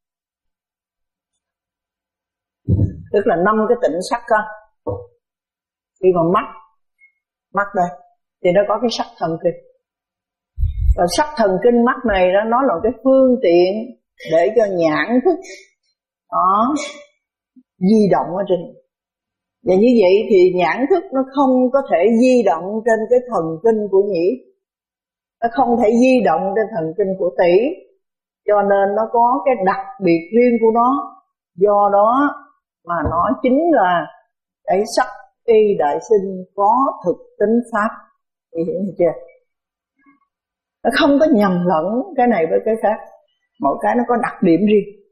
tức là năm cái tịnh sắc đó. Khi mà mắt, mắt đây thì nó có cái sắc thần kinh. Và sắc thần kinh mắt này đó, nó là cái phương tiện để cho nhãn thức nó di động ở trên. Và như vậy thì nhãn thức nó không có thể di động trên cái thần kinh của nhĩ, nó không thể di động trên thần kinh của tỷ, cho nên nó có cái đặc biệt riêng của nó. Do đó mà nó chính là cái sắc y đại sinh có thực tính pháp. Thì hiểu chưa? Nó không có nhầm lẫn cái này với cái khác, mỗi cái nó có đặc điểm riêng,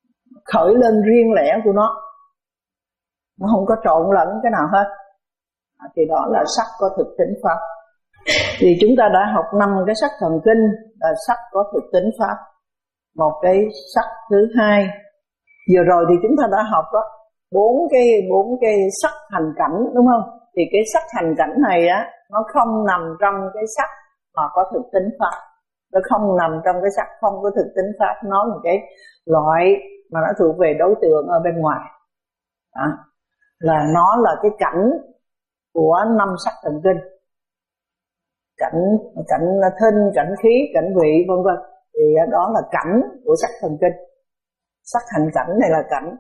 khởi lên riêng lẻ của nó, nó không có trộn lẫn cái nào hết. thì đó là sắc có thực tính pháp. Thì chúng ta đã học năm cái sắc thần kinh là sắc có thực tính pháp. Một cái sắc thứ hai, vừa rồi thì chúng ta đã học đó, bốn cái bốn cái sắc hành cảnh, đúng không? Thì cái sắc hành cảnh này á, nó không nằm trong cái sắc mà có thực tính pháp. Nó không nằm trong cái sắc không có thực tính pháp. Nó là một cái loại mà nó thuộc về đối tượng ở bên ngoài đó. Là nó là cái cảnh của năm sắc thần kinh, cảnh cảnh thinh, cảnh khí, cảnh vị, vân vân. Thì đó là cảnh của sắc thần kinh. Sắc hành cảnh này là cảnh.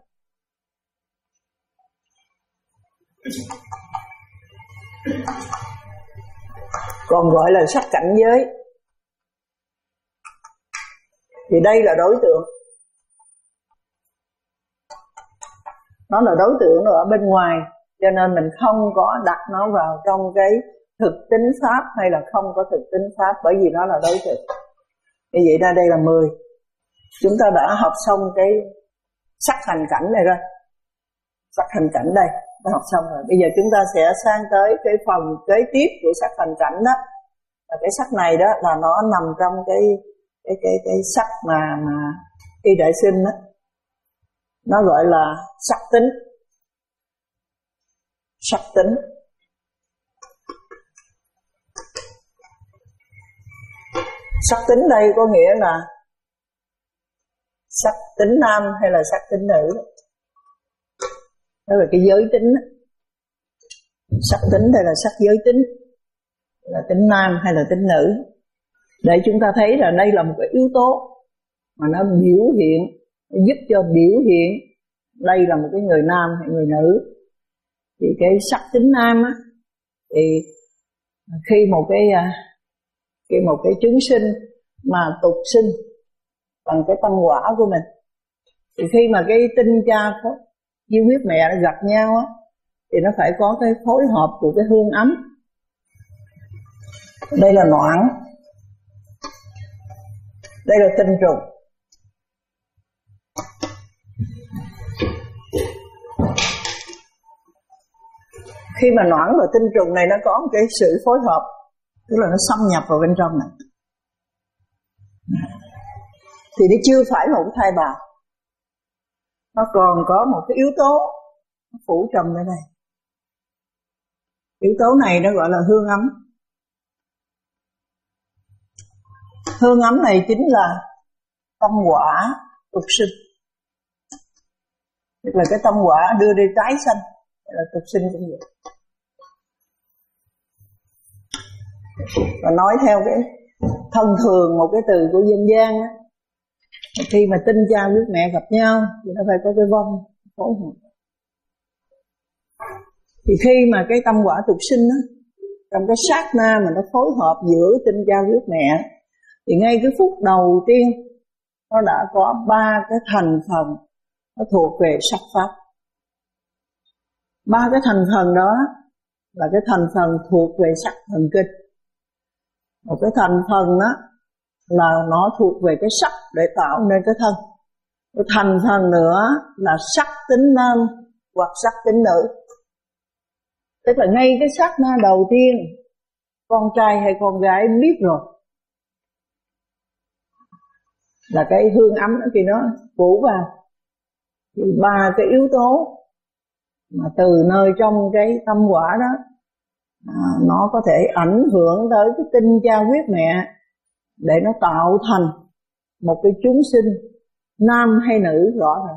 Còn gọi là sắc cảnh giới. Thì đây là đối tượng. Nó là đối tượng ở bên ngoài, cho nên mình không có đặt nó vào trong cái thực tính pháp hay là không có thực tính pháp, bởi vì nó là đối tượng. Như vậy ra đây là mười. Chúng ta đã học xong cái sắc hành cảnh này rồi. Sắc hành cảnh đây đã học xong rồi. Bây giờ chúng ta sẽ sang tới cái phần kế tiếp của sắc hành cảnh đó. Và cái sắc này đó là nó nằm trong cái cái cái cái sắc mà mà Y Đại Sinh đó. Nó gọi là sắc tính. Sắc tính. Sắc tính đây có nghĩa là sắc tính nam hay là sắc tính nữ. Đó là cái giới tính. Sắc tính đây là sắc giới tính, là tính nam hay là tính nữ. Để chúng ta thấy là đây là một cái yếu tố mà nó biểu hiện, nó giúp cho biểu hiện đây là một cái người nam hay người nữ. Thì cái sắc tính nam á, thì khi một cái khi một cái chúng sinh mà tục sinh bằng cái tâm quả của mình, thì khi mà cái tinh cha với huyết mẹ nó gặp nhau á, thì nó phải có cái phối hợp của cái hương ấm. Đây là noãn, đây là tinh trùng. Khi mà noãn và tinh trùng này nó có một cái sự phối hợp, tức là nó xâm nhập vào bên trong này, thì nó chưa phải là một thai bào, nó còn có một cái yếu tố phủ trùm ở đây. Yếu tố này nó gọi là hương ấm. Hương ấm này chính là tâm quả tục sinh, tức là cái tâm quả đưa đi tái sanh, là tục sinh cũng vậy. Và nói theo cái thông thường một cái từ của dân gian á, khi mà tinh cha với mẹ gặp nhau thì nó phải có cái vong phối hợp. Thì khi mà cái tâm quả tục sinh á, trong cái sát na mà nó phối hợp giữa tinh cha với mẹ, thì ngay cái phút đầu tiên nó đã có ba cái thành phần nó thuộc về sắc pháp. Ba cái thành phần đó là cái thành phần thuộc về sắc thần kinh. Một cái thành phần đó là nó thuộc về cái sắc để tạo nên cái thân. Cái thành phần nữa là sắc tính nam hoặc sắc tính nữ. Tức là ngay cái sát na đầu tiên, con trai hay con gái biết rồi là cái hương ấm thì nó phủ vào. Thì ba cái yếu tố mà từ nơi trong cái tâm quả đó, à, nó có thể ảnh hưởng tới cái tinh cha huyết mẹ để nó tạo thành một cái chúng sinh nam hay nữ rõ ràng.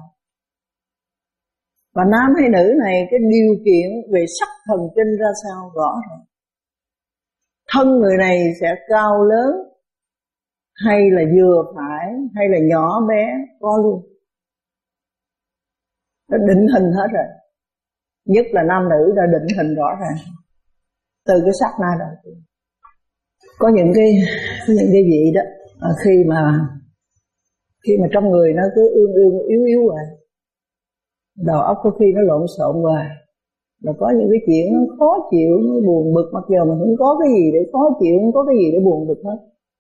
Và nam hay nữ này cái điều kiện về sắc thần kinh ra sao rõ ràng. Thân người này sẽ cao lớn hay là vừa phải hay là nhỏ bé có luôn. Nó định hình hết rồi. Nhất là nam nữ đã định hình rõ ràng từ cái sát na đầu tiên. Có những cái có những cái gì đó khi mà khi mà trong người nó cứ ương ương yếu yếu hoài, đầu óc có khi nó lộn xộn hoài, là có những cái chuyện nó khó chịu, nó buồn bực, mặc dù mình không có cái gì để khó chịu, không có cái gì để buồn bực hết.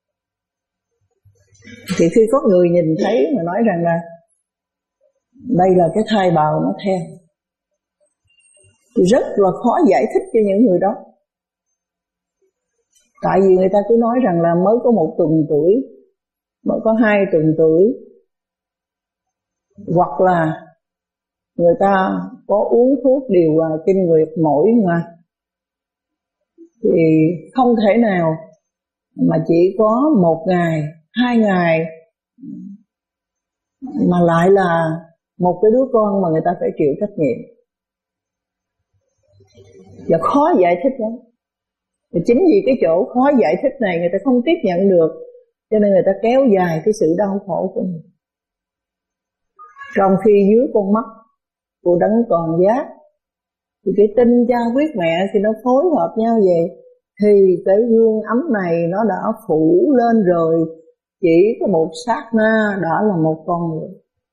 Thì khi có người nhìn thấy mà nói rằng là đây là cái thai bào nó theo, thì rất là khó giải thích cho những người đó. Tại vì người ta cứ nói rằng là mới có một tuần tuổi, mới có hai tuần tuổi, hoặc là người ta có uống thuốc điều hòa kinh nguyệt mỗi ngày, thì không thể nào mà chỉ có một ngày, hai ngày mà lại là một cái đứa con mà người ta phải chịu trách nhiệm. Và khó giải thích lắm. Và chính vì cái chỗ khó giải thích này người ta không tiếp nhận được, cho nên người ta kéo dài cái sự đau khổ của mình. Trong khi dưới con mắt của đấng toàn giác thì cái tinh cha huyết mẹ thì nó phối hợp nhau vậy, thì cái gương ấm này nó đã phủ lên rồi, chỉ có một sát na đã là một con người.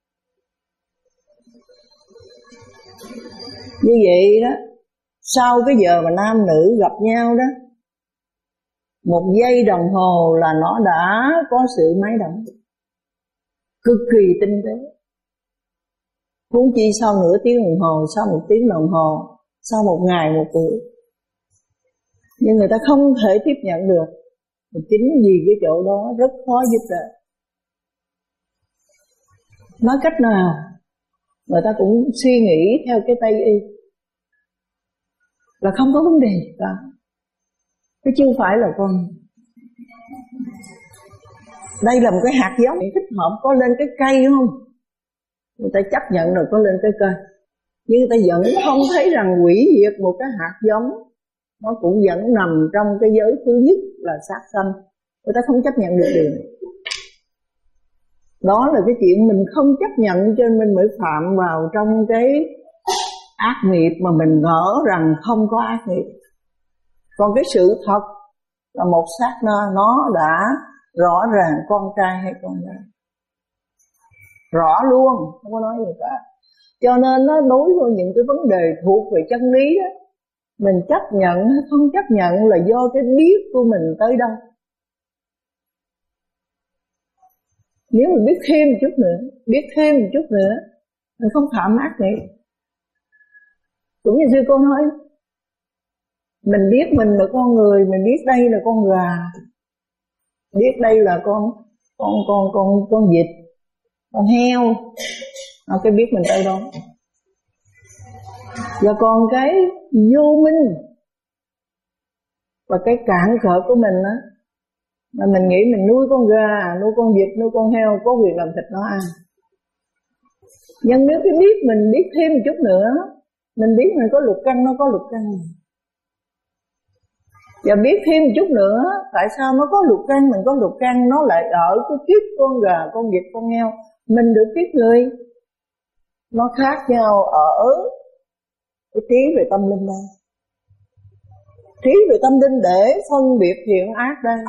Như vậy đó, sau cái giờ mà nam nữ gặp nhau đó, một giây đồng hồ là nó đã có sự máy động cực kỳ tinh tế. Huống chi sau nửa tiếng đồng hồ, sau một tiếng đồng hồ, sau một ngày một tuổi. Nhưng người ta không thể tiếp nhận được. Chính vì cái chỗ đó rất khó giúp đỡ. Nói cách nào người ta cũng suy nghĩ theo cái Tây y là không có vấn đề gì cả, chứ chưa phải là con. Đây là một cái hạt giống thích hợp có lên cái cây không? Người ta chấp nhận rồi có lên cái cây, nhưng người ta vẫn không thấy rằng hủy diệt một cái hạt giống nó cũng vẫn nằm trong cái giới thứ nhất là sát sanh. Người ta không chấp nhận được điều này. Đó là cái chuyện mình không chấp nhận, cho nên mình mới phạm vào trong cái ác nghiệp mà mình ngỡ rằng không có ác nghiệp. Còn cái sự thật là một sát na nó đã rõ ràng con trai hay con gái, rõ luôn, không có nói gì cả. Cho nên nó đối với những cái vấn đề thuộc về chân lý đó, mình chấp nhận hay không chấp nhận là do cái biết của mình tới đâu. Nếu mình biết thêm một chút nữa, biết thêm một chút nữa, mình không phạm ác nghiệp. Cũng như sư cô nói, mình biết mình là con người, mình biết đây là con gà, biết đây là con con con con con vịt, con heo, à, cái biết mình tới đó. Và còn cái vô minh và cái cạn cợt của mình á, mà mình nghĩ mình nuôi con gà, nuôi con vịt, nuôi con heo có quyền làm thịt nó ăn. Nhưng nếu cái biết mình biết thêm một chút nữa, mình biết mình có lục căn, nó có lục căn. Và biết thêm một chút nữa, tại sao nó có lục căn, mình có lục căn, nó lại ở cái kiếp con gà, con vịt, con heo, mình được kiếp người. Nó khác nhau ở cái trí về tâm linh đây. Trí về tâm linh để phân biệt thiện ác đây.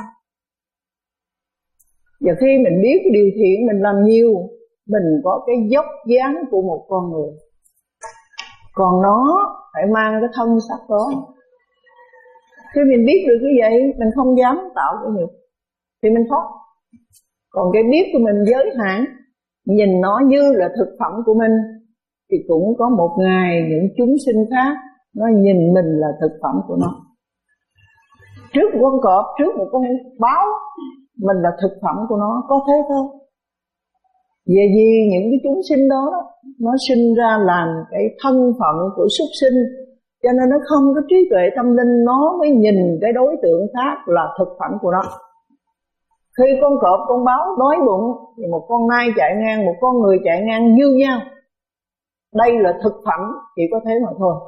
Và khi mình biết cái điều thiện mình làm nhiều, mình có cái dốc dáng của một con người. Còn nó phải mang cái thân sắc đó. Khi mình biết được như vậy, mình không dám tạo cái nghiệp thì mình thoát. Còn cái biết của mình giới hạn, nhìn nó như là thực phẩm của mình, thì cũng có một ngày những chúng sinh khác nó nhìn mình là thực phẩm của nó. Trước một con cọp, trước một con báo, mình là thực phẩm của nó, có thế thôi. Về vì những cái chúng sinh đó, nó sinh ra làm cái thân phận của súc sinh, cho nên nó không có trí tuệ tâm linh, nó mới nhìn cái đối tượng khác là thực phẩm của nó. Khi con cọp, con báo đói bụng, thì một con nai chạy ngang, một con người chạy ngang như nhau. Đây là thực phẩm, chỉ có thế mà thôi.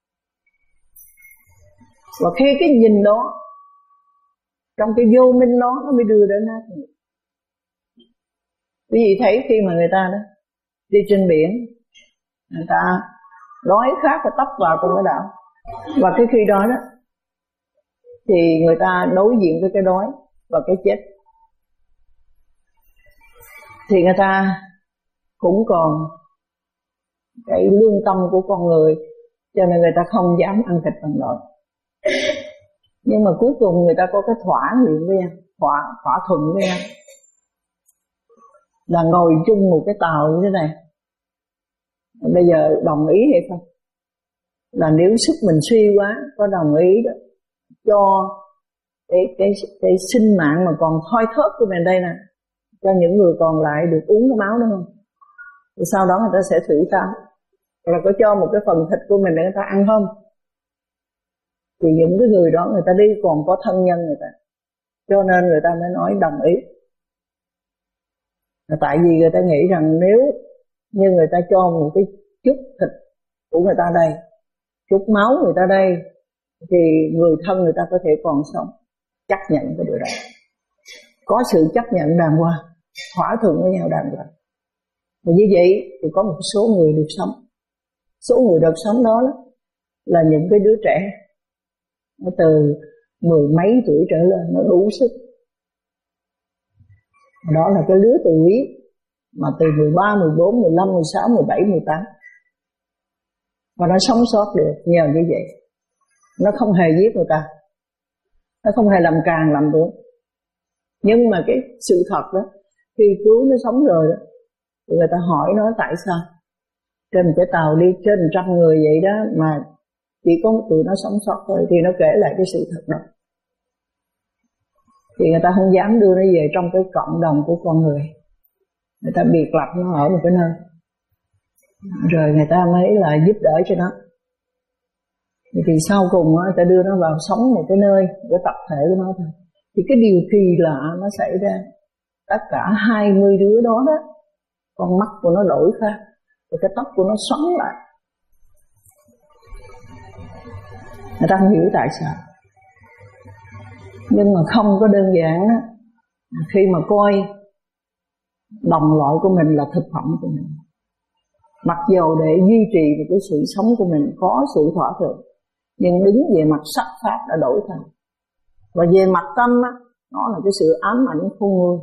Và khi cái nhìn đó, trong cái vô minh đó, nó mới đưa đến ác nghiệp. Quý vị thấy khi mà người ta đó đi trên biển, người ta đói khát và tấp vào trong cái đảo, và cái khi đó đó thì người ta đối diện với cái đói và cái chết, thì người ta cũng còn cái lương tâm của con người, cho nên người ta không dám ăn thịt bằng lợn. Nhưng mà cuối cùng người ta có cái thỏa nguyện với em, thỏa, thỏa thuận với em, là ngồi chung một cái tàu như thế này. Bây giờ đồng ý hay không? là nếu sức mình suy quá, có đồng ý đó cho cái, cái, cái sinh mạng mà còn thoi thóp của mình đây nè, cho những người còn lại được uống cái máu đó không? Thì sau đó người ta sẽ thủy tán, là có cho một cái phần thịt của mình để người ta ăn không? Thì những cái người đó người ta đi còn có thân nhân người ta, cho nên người ta mới nói đồng ý. Là tại vì người ta nghĩ rằng nếu như người ta cho một cái chút thịt của người ta đây, chút máu người ta đây, thì người thân người ta có thể còn sống. Chấp nhận cái điều đó, có sự chấp nhận đàng hoàng, thỏa thuận với nhau đàng hoàng. Và như vậy thì có một số người được sống. Số người được sống đó là những cái đứa trẻ, nó từ mười mấy tuổi trở lên, nó đủ sức. Đó là cái lứa tuổi mà từ mười ba, mười bốn, mười lăm, mười sáu, mười bảy, mười tám. Và nó sống sót được nhờ như vậy. Nó không hề giết người ta, nó không hề làm càng làm đúng. Nhưng mà cái sự thật đó, khi cứu nó sống rồi đó, thì người ta hỏi nó tại sao trên cái tàu đi trên trăm người vậy đó mà chỉ có một tụi nó sống sót thôi. Thì nó kể lại cái sự thật đó. Thì người ta không dám đưa nó về trong cái cộng đồng của con người, người ta biệt lập nó ở một cái nơi, rồi người ta mới là giúp đỡ cho nó. Thì sau cùng người ta đưa nó vào sống một cái nơi, cái tập thể của nó thôi. Thì cái điều kỳ lạ nó xảy ra, tất cả hai mươi đứa đó đó, con mắt của nó đổi khác, rồi cái tóc của nó xoắn lại. Người ta không hiểu tại sao. Nhưng mà không có đơn giản đó, khi mà coi đồng loại của mình là thực phẩm của mình, mặc dù để duy trì được cái sự sống của mình có sự thỏa thuận, nhưng đứng về mặt sắc pháp đã đổi thành. Và về mặt tâm á, nó là cái sự ám ảnh khôn nguôi.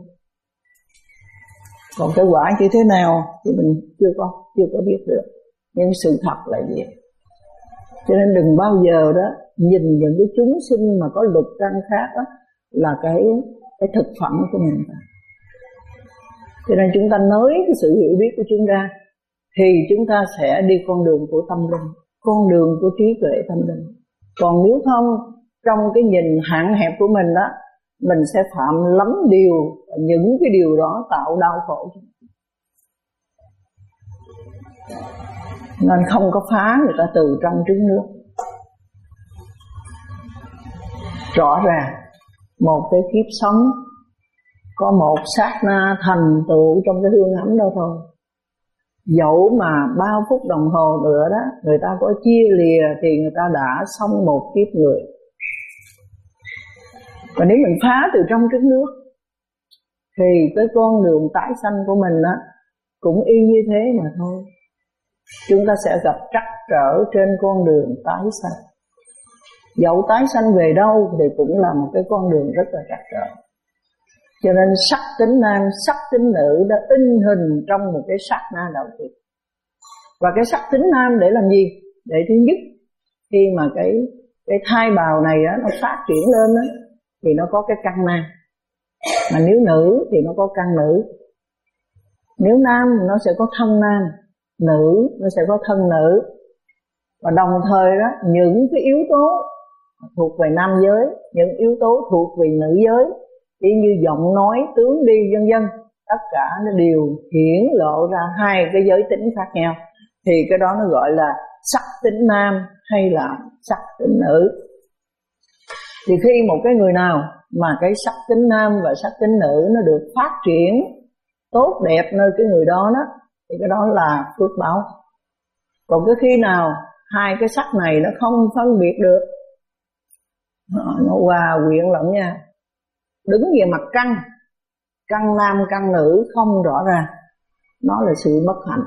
Còn cái quả như thế nào thì mình chưa có chưa có biết được. Nhưng sự thật là gì? Cho nên đừng bao giờ đó nhìn những cái chúng sinh mà có lục căn khác đó là cái cái thực phẩm của mình. Cho nên chúng ta nới cái sự hiểu biết của chúng ta, thì chúng ta sẽ đi con đường của tâm linh, con đường của trí tuệ tâm linh. Còn nếu không, trong cái nhìn hạn hẹp của mình đó, mình sẽ phạm lắm điều, những cái điều đó tạo đau khổ. Nên không có phá người ta từ trong trứng nước. Rõ ràng một cái kiếp sống có một sát na thành tựu trong cái hương ấm đó thôi. Dẫu mà bao phút đồng hồ nữa đó, người ta có chia lìa thì người ta đã xong một kiếp người. Và nếu mình phá từ trong trứng nước thì cái con đường tái sanh của mình đó cũng y như thế mà thôi. Chúng ta sẽ gặp trắc trở trên con đường tái sanh. Dẫu tái sanh về đâu thì cũng là một cái con đường rất là trắc trở. Cho nên sắc tính nam, sắc tính nữ đã in hình trong một cái sát na đầu tiên. Và cái sắc tính nam để làm gì? Để thứ nhất, khi mà cái cái thai bào này đó, nó phát triển lên đó, thì nó có cái căn nam. Mà nếu nữ thì nó có căn nữ. Nếu nam nó sẽ có thân nam, nữ nó sẽ có thân nữ. Và đồng thời đó, những cái yếu tố thuộc về nam giới, những yếu tố thuộc về nữ giới, ví như giọng nói, tướng đi vân vân, tất cả nó đều hiển lộ ra hai cái giới tính khác nhau. Thì cái đó nó gọi là sắc tính nam hay là sắc tính nữ. Thì khi một cái người nào mà cái sắc tính nam và sắc tính nữ nó được phát triển tốt đẹp nơi cái người đó đó, thì cái đó là phước báo. Còn cái khi nào hai cái sắc này nó không phân biệt được, nó hòa quyện lẫn nha, đứng về mặt căn, căn nam căn nữ không rõ ràng, nó là sự bất hạnh.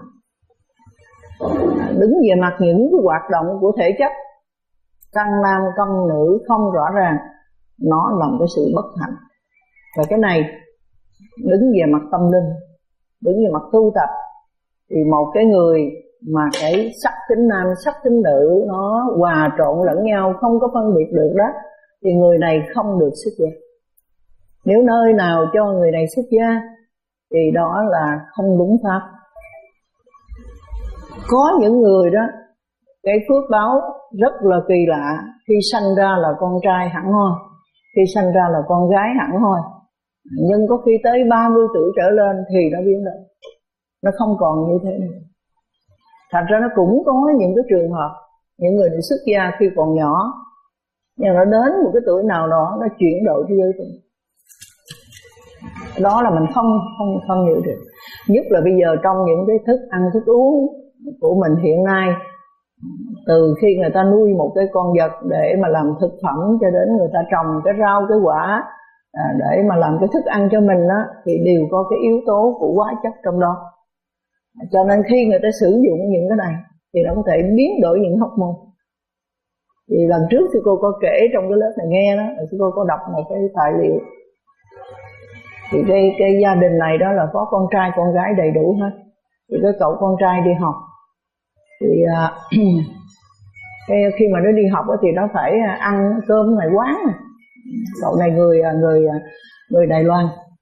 Đứng về mặt những cái hoạt động của thể chất, căn nam căn nữ không rõ ràng, nó là một cái sự bất hạnh. Và cái này đứng về mặt tâm linh, đứng về mặt tu tập, thì một cái người mà cái sắc tính nam, sắc tính nữ nó hòa trộn lẫn nhau, không có phân biệt được đó, thì người này không được xuất gia. Nếu nơi nào cho người này xuất gia thì đó là không đúng pháp. Có những người đó cái phước báo rất là kỳ lạ. Khi sanh ra là con trai hẳn hoi, khi sanh ra là con gái hẳn hoi, nhưng có khi tới ba mươi tuổi trở lên thì nó biến đổi, nó không còn như thế nữa. Thật ra nó cũng có những cái trường hợp những người được xuất gia khi còn nhỏ, nhưng nó đến một cái tuổi nào đó nó chuyển đổi thế giới tình. Đó là mình không không không hiểu được. Nhất là bây giờ trong những cái thức ăn thức uống của mình hiện nay, từ khi người ta nuôi một cái con vật để mà làm thực phẩm, cho đến người ta trồng cái rau cái quả à, để mà làm cái thức ăn cho mình á, thì đều có cái yếu tố của hóa chất trong đó. Cho nên khi người ta sử dụng những cái này thì nó có thể biến đổi những hormone. Thì lần trước thì cô có kể trong cái lớp này nghe đó, thì cô có đọc một cái tài liệu. Thì cái, cái gia đình này đó là có con trai con gái đầy đủ hết. Thì cái cậu con trai đi học, thì uh, cái, khi mà nó đi học đó, thì nó phải ăn cơm ngoài quán này. Cậu này người người người Đài Loan,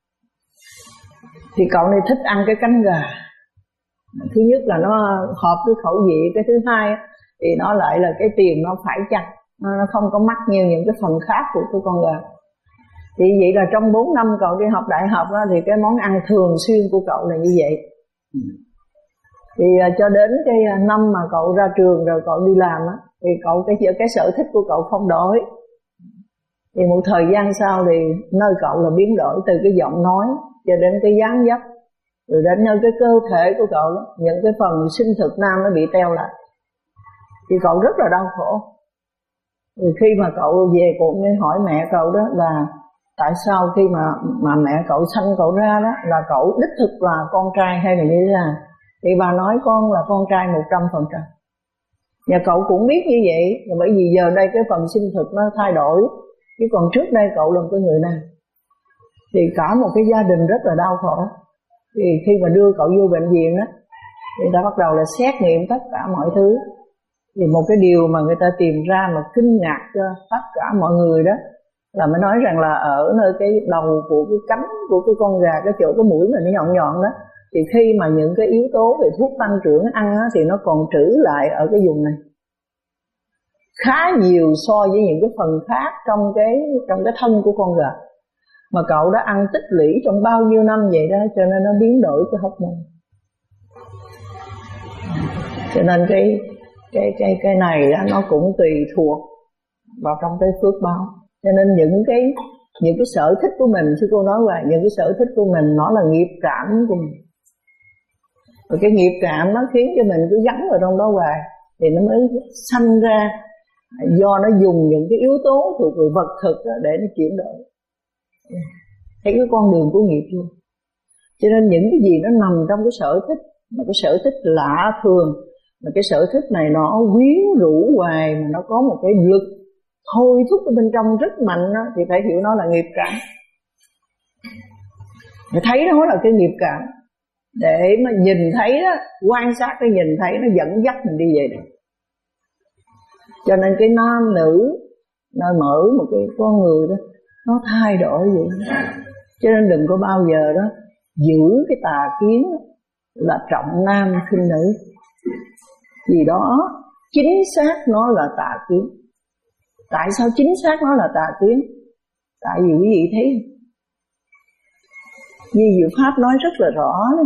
thì cậu này thích ăn cái cánh gà. Thứ nhất là nó hợp với khẩu vị, cái thứ hai thì nó lại là cái tiền nó phải chăng, nó không có mắc như những cái phần khác của cái con gà. Thì vậy là trong bốn năm cậu đi học đại học đó, thì cái món ăn thường xuyên của cậu là như vậy. Thì cho đến cái năm mà cậu ra trường rồi cậu đi làm á, thì cậu cái cái sở thích của cậu không đổi. Thì một thời gian sau thì nơi cậu là biến đổi, từ cái giọng nói cho đến cái dáng dấp, rồi đến nơi cái cơ thể của cậu đó, những cái phần sinh thực nam nó bị teo lại. Thì cậu rất là đau khổ. Thì khi mà cậu về cũng mới hỏi mẹ cậu đó là tại sao khi mà mà mẹ cậu sanh cậu ra đó là cậu đích thực là con trai hay là như thế nào? Thì bà nói con là con trai một trăm phần trăm. Và cậu cũng biết như vậy, bởi vì giờ đây cái phần sinh thực nó thay đổi, chứ còn trước đây cậu là một cái người nam. Thì cả một cái gia đình rất là đau khổ. Thì khi mà đưa cậu vô bệnh viện đó, người ta bắt đầu là xét nghiệm tất cả mọi thứ. Thì một cái điều mà người ta tìm ra mà kinh ngạc cho tất cả mọi người đó, là mới nói rằng là ở nơi cái đầu của cái cánh của cái con gà, cái chỗ cái mũi mà nó nhọn nhọn đó, thì khi mà những cái yếu tố về thuốc tăng trưởng ăn á, thì nó còn trữ lại ở cái vùng này khá nhiều so với những cái phần khác trong cái trong cái thân của con gà, mà cậu đã ăn tích lũy trong bao nhiêu năm vậy đó, cho nên nó biến đổi cái hormone. Cho nên cái cái cái cái này đó, nó cũng tùy thuộc vào trong cái phước báo. Cho nên những cái những cái sở thích của mình, sư cô nói là những cái sở thích của mình nó là nghiệp cảm của mình. Và cái nghiệp cảm nó khiến cho mình cứ gắn vào trong đó hoài, thì nó mới sanh ra, do nó dùng những cái yếu tố thuộc về vật thực để nó chuyển đổi. Thấy cái con đường của nghiệp luôn. Cho nên những cái gì nó nằm trong cái sở thích, mà cái sở thích lạ thường, mà cái sở thích này nó quyến rũ hoài, mà nó có một cái lực thôi thúc ở bên trong rất mạnh đó, thì phải hiểu nó là nghiệp cảm. Để thấy nó là cái nghiệp cảm, để mà nhìn thấy đó, quan sát cái nhìn thấy nó dẫn dắt mình đi về được. Cho nên cái nam nữ nơi mở một cái con người đó, nó thay đổi vậy. Cho nên đừng có bao giờ đó giữ cái tà kiến là trọng nam khinh nữ. Vì đó chính xác nó là tà kiến. Tại sao chính xác nó là tà kiến? Tại vì quý vị thấy Di Diệu Pháp nói rất là rõ đó.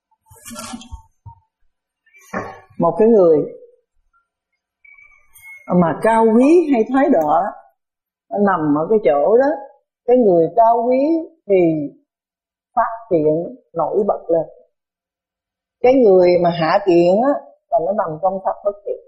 Một cái người mà cao quý hay thái độ, nó nằm ở cái chỗ đó. Cái người cao quý thì phát triển nổi bật lên. Cái người mà hạ tiện á, là nó nằm trong pháp bất thiện.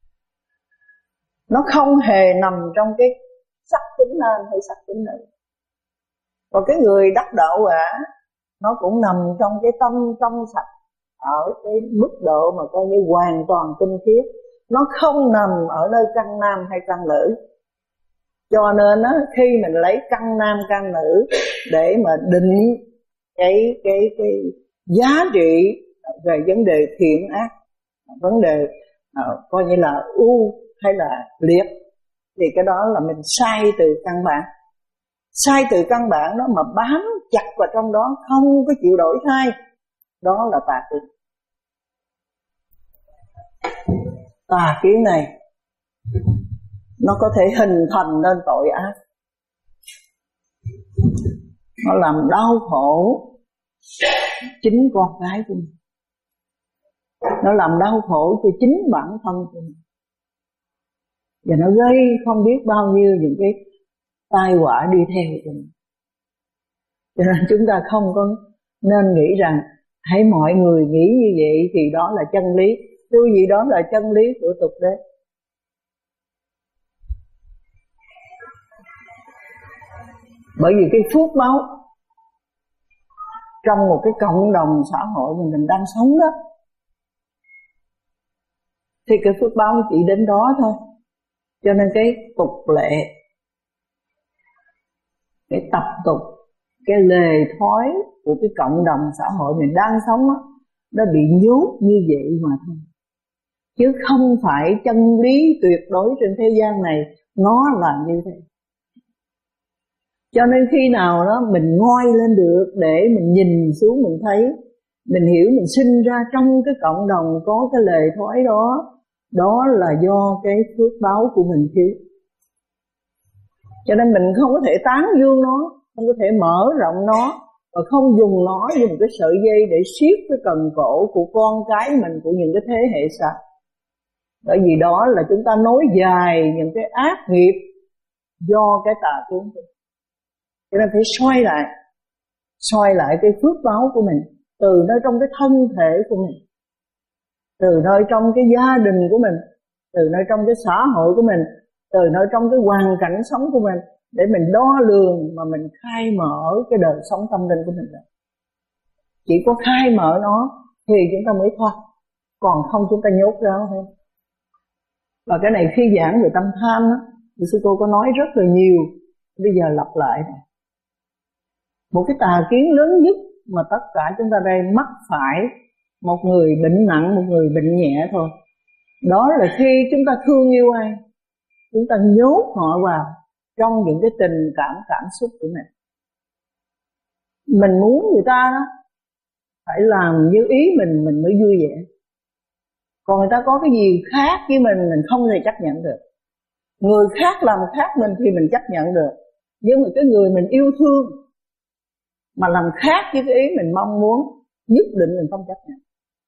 Nó không hề nằm trong cái sắc tính nam hay sắc tính nữ. Còn cái người đắc đạo quả, nó cũng nằm trong cái tâm trong sạch, ở cái mức độ mà coi như hoàn toàn tinh khiết. Nó không nằm ở nơi căn nam hay căn nữ. Cho nên á, khi mình lấy căn nam căn nữ để mà định cái cái cái giá trị về vấn đề thiện ác, vấn đề uh, coi như là ưu hay là liệt, thì cái đó là mình sai từ căn bản. Sai từ căn bản đó mà bám chặt vào trong đó, không có chịu đổi thay, đó là tà kiến. tà kiến này nó có thể hình thành nên tội ác. Nó làm đau khổ chính con cái của mình, nó làm đau khổ cho chính bản thân của mình, và nó gây không biết bao nhiêu những cái tai họa đi theo của mình. Cho nên chúng ta không có nên nghĩ rằng hãy mọi người nghĩ như vậy thì đó là chân lý. Tôi gì đó là chân lý của tục đế. Bởi vì cái phước báo trong một cái cộng đồng xã hội mà mình đang sống đó, thì cái phước báo chỉ đến đó thôi. Cho nên cái tục lệ, cái tập tục, cái lề thói của cái cộng đồng xã hội mình đang sống đó, nó bị nhốt như vậy mà thôi, chứ không phải chân lý tuyệt đối trên thế gian này nó là như thế. Cho nên khi nào đó mình ngoi lên được để mình nhìn xuống, mình thấy, mình hiểu, mình sinh ra trong cái cộng đồng có cái lề thói đó, đó là do cái phước báo của mình thiếu. Cho nên mình không có thể tán dương nó, không có thể mở rộng nó, và không dùng nó như một cái sợi dây để siết cái cần cổ của con cái mình, của những cái thế hệ sau. Bởi vì đó là chúng ta nối dài những cái ác nghiệp do cái tà tướng. Cho nên phải xoay lại, xoay lại cái phước báo của mình, từ nơi trong cái thân thể của mình, từ nơi trong cái gia đình của mình, từ nơi trong cái xã hội của mình, từ nơi trong cái hoàn cảnh sống của mình, để mình đo lường mà mình khai mở cái đời sống tâm linh của mình. Chỉ có khai mở nó thì chúng ta mới thoát, còn không chúng ta nhốt ra thôi. Và cái này khi giảng về tâm tham á, thì sư cô có nói rất là nhiều, bây giờ lặp lại này. Một cái tà kiến lớn nhất mà tất cả chúng ta đây mắc phải, một người bệnh nặng, một người bệnh nhẹ thôi, đó là khi chúng ta thương yêu ai, chúng ta nhốt họ vào trong những cái tình cảm cảm xúc của mình. Mình muốn người ta đó phải làm như ý mình, mình mới vui vẻ. Còn người ta có cái gì khác với mình, mình không thể chấp nhận được. Người khác làm khác mình thì mình chấp nhận được, nhưng mà cái người mình yêu thương mà làm khác với cái ý mình mong muốn, nhất định mình không chấp nhận.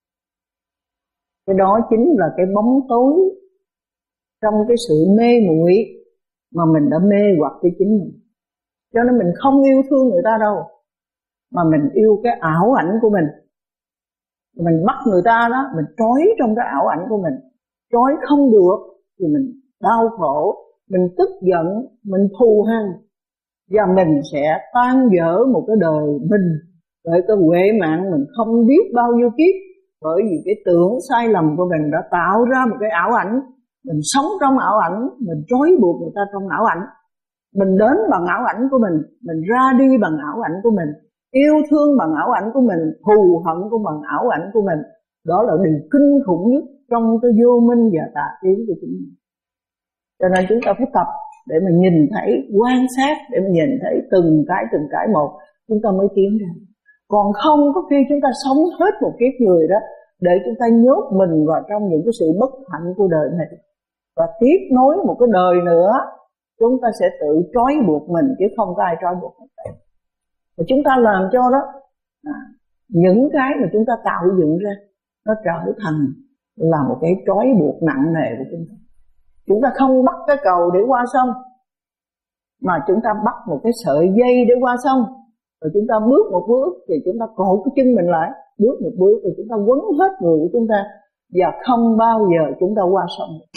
Cái đó chính là cái bóng tối trong cái sự mê muội mà mình đã mê hoặc với chính mình. Cho nên mình không yêu thương người ta đâu, mà mình yêu cái ảo ảnh của mình. Mình bắt người ta đó, mình trói trong cái ảo ảnh của mình, trói không được thì mình đau khổ, mình tức giận, mình thù hằn, và mình sẽ tan vỡ một cái đời mình, bởi cái huệ mạng mình không biết bao nhiêu kiếp. Bởi vì cái tưởng sai lầm của mình đã tạo ra một cái ảo ảnh, mình sống trong ảo ảnh, mình trói buộc người ta trong ảo ảnh. Mình đến bằng ảo ảnh của mình, mình ra đi bằng ảo ảnh của mình, yêu thương bằng ảo ảnh của mình, thù hận của bằng ảo ảnh của mình. Đó là điều kinh khủng nhất trong cái vô minh và tà kiến của chúng mình. Cho nên chúng ta phải tập để mình nhìn thấy, quan sát, để mình nhìn thấy từng cái từng cái một, chúng ta mới tiến ra. Còn không có khi chúng ta sống hết một kiếp người đó để chúng ta nhốt mình vào trong những cái sự bất hạnh của đời này, và tiếp nối một cái đời nữa chúng ta sẽ tự trói buộc mình, chứ không có ai trói buộc mình. Và chúng ta làm cho đó à, những cái mà chúng ta tạo dựng ra nó trở thành là một cái trói buộc nặng nề của chúng ta. Chúng ta không bắt cái cầu để qua sông, mà chúng ta bắt một cái sợi dây để qua sông. Rồi chúng ta bước một bước thì chúng ta cột cái chân mình lại, bước một bước thì chúng ta quấn hết người của chúng ta, và không bao giờ chúng ta qua sông được.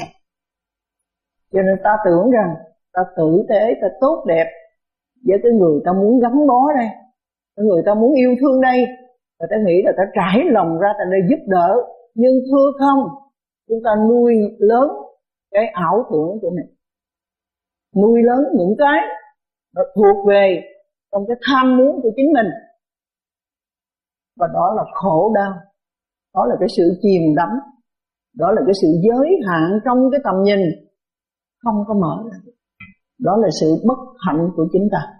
Cho nên ta tưởng rằng ta tử tế, ta tốt đẹp với cái người ta muốn gắn bó đây, cái người ta muốn yêu thương đây, và ta nghĩ là ta trải lòng ra ta để giúp đỡ. Nhưng thưa không, chúng ta nuôi lớn cái ảo tưởng của mình, nuôi lớn những cái nó thuộc về trong cái tham muốn của chính mình, và đó là khổ đau, đó là cái sự chìm đắm, đó là cái sự giới hạn trong cái tầm nhìn không có mở ra. Đó là sự bất hạnh của chúng ta.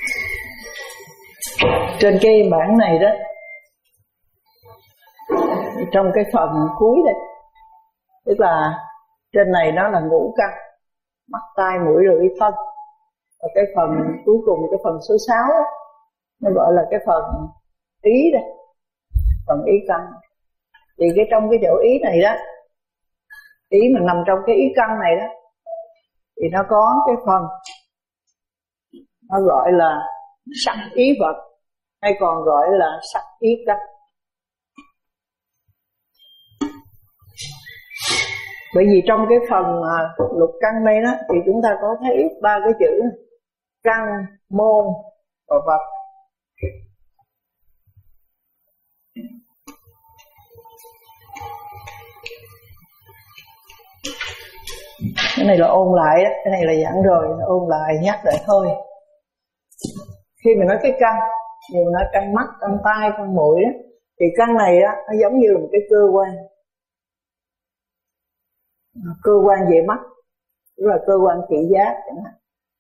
Trên cái bản này đó, trong cái phần cuối đây, tức là Trên này nó là ngũ căn, mắt, tai, mũi, lưỡi, thân. Và cái phần cuối cùng, cái phần số sáu đó, nó gọi là cái phần ý đây, phần ý căn. Thì cái trong cái chỗ ý này đó, ý mà nằm trong cái ý căn này đó, thì nó có cái phần nó gọi là sắc ý vật, hay còn gọi là sắc ý căn. Bởi vì trong cái phần uh, lục căn đây đó, thì chúng ta có thấy ba cái chữ căn, môn và vật. Cái này là ôn lại đó, cái này là giảng rồi, ôn lại nhắc lại thôi. Khi mình nói cái căn, nhiều nói căn mắt, căn tai, căn mũi đó, thì căn này á, nó giống như là một cái cơ quan. Cơ quan về mắt, tức là cơ quan thị giác chẳng hạn.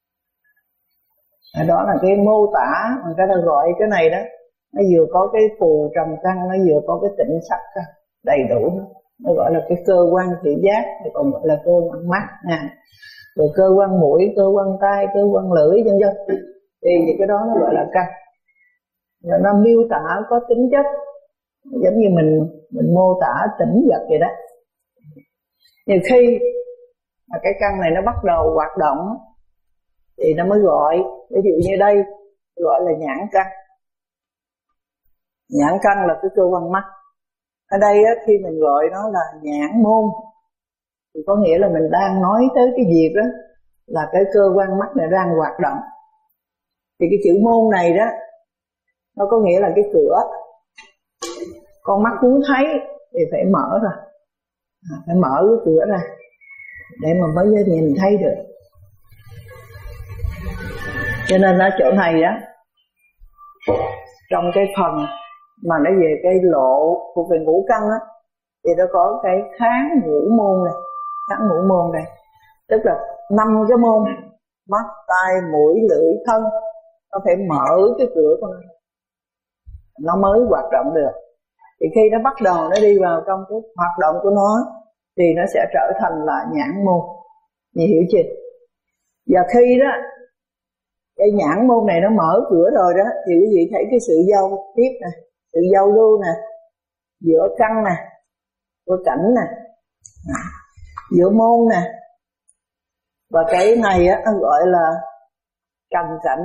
Đó là cái mô tả, người ta gọi cái này đó, nó vừa có cái phù trầm căn, nó vừa có cái tịnh sắc đầy đủ. Nó gọi là cái cơ quan thị giác, còn gọi là cơ quan mắt nha. Rồi cơ quan mũi, cơ quan tai, cơ quan lưỡi vân vân. Thì cái đó nó gọi là căn. Rồi nó miêu tả có tính chất giống như mình mình mô tả tĩnh vật vậy đó. Nhiều khi mà cái căn này nó bắt đầu hoạt động thì nó mới gọi, ví dụ như đây gọi là nhãn căn. Nhãn căn là cái cơ quan mắt. Ở đây á, khi mình gọi nó là nhãn môn thì có nghĩa là mình đang nói tới cái việc đó là cái cơ quan mắt này đang hoạt động. Thì cái chữ môn này đó, nó có nghĩa là cái cửa. Con mắt muốn thấy thì phải mở ra, à, phải mở cái cửa ra để mà mới nhìn thấy được. Cho nên ở chỗ này á, trong cái phần mà nó về cái lộ thuộc về ngũ căn á, thì nó có cái kháng ngũ môn này, kháng ngũ môn này, tức là năm cái môn mắt, tai, mũi, lưỡi, thân, nó phải mở cái cửa của nó, nó mới hoạt động được. Thì khi nó bắt đầu nó đi vào trong cái hoạt động của nó thì nó sẽ trở thành là nhãn môn. Chị hiểu chưa? Và khi đó cái nhãn môn này nó mở cửa rồi đó, thì quý vị thấy cái sự giao tiếp nè, sự giao lưu nè, giữa căn nè, của cảnh nè, giữa môn nè, và cái này á, nó gọi là trần cảnh.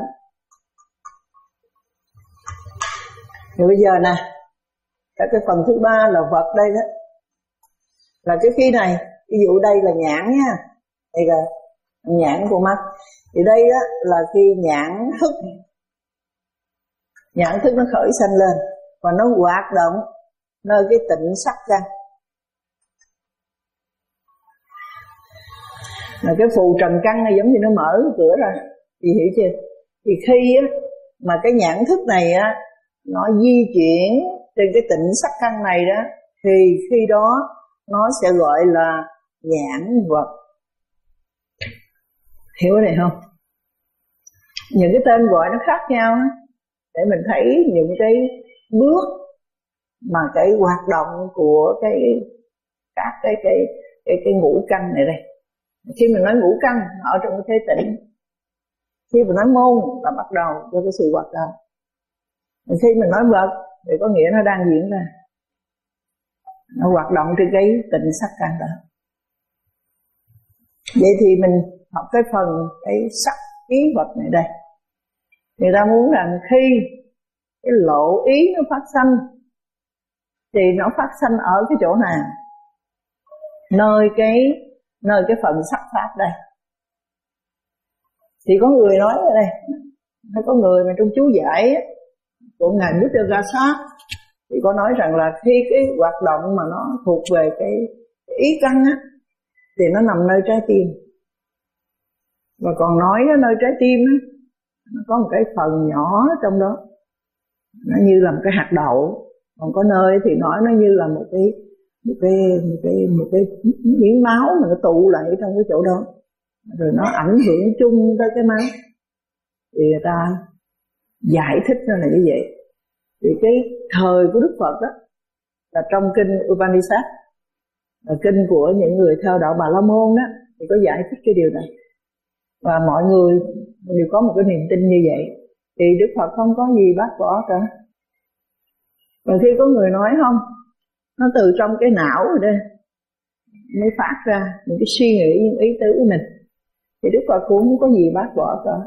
Rồi bây giờ nè, cái phần thứ ba là vật đây đó, là cái khi này, ví dụ đây là nhãn nha, đây là nhãn của mắt. Thì đây á, là khi nhãn thức, nhãn thức nó khởi sanh lên và nó hoạt động nơi cái tịnh sắc căn. Là cái phù trần căn này giống như nó mở cái cửa ra, chị hiểu chưa? Thì khi á, mà cái nhãn thức này á, nó di chuyển trên cái tịnh sắc căn này đó, thì khi đó nó sẽ gọi là nhãn vật. Hiểu cái này không? Những cái tên gọi nó khác nhau á, để mình thấy những cái bước mà cái hoạt động của cái các cái cái cái, cái ngũ căn này đây. Khi mình nói ngũ căn ở trong cái thế tịnh, khi mình nói môn là bắt đầu với cái sự hoạt động. Khi mình nói vật thì có nghĩa nó đang diễn ra, nó hoạt động trên cái tịnh sắc căn đó. Vậy thì mình học cái phần cái sắc ý vật này đây. Người ta muốn rằng khi cái lộ ý nó phát sanh thì nó phát sanh ở cái chỗ nào? Nơi cái nơi cái phần sắc pháp đây. Thì có người nói ở đây, hay có người mà trong chú giải của ngài Buddha-Gasa thì có nói rằng là khi cái hoạt động mà nó thuộc về cái, cái ý căn á, thì nó nằm nơi trái tim. Và còn nói ở nơi trái tim á, nó có một cái phần nhỏ trong đó, nó như là một cái hạt đậu. Còn có nơi thì nói nó như là một cái một cái một cái một cái miếng máu mà nó tụ lại trong cái chỗ đó, rồi nó ảnh hưởng chung tới cái máu. Thì người ta giải thích nó là như vậy. Thì cái thời của Đức Phật đó là trong kinh Upanishad, Và kinh của những người theo đạo Bà La Môn đó thì có giải thích cái điều này. Và mọi người đều có một cái niềm tin như vậy. Thì Đức Phật không có gì bác bỏ cả. Và khi có người nói không, nó từ trong cái não rồi đây mới phát ra những cái suy nghĩ, những ý tứ của mình, thì Đức Phật cũng không có gì bác bỏ cả.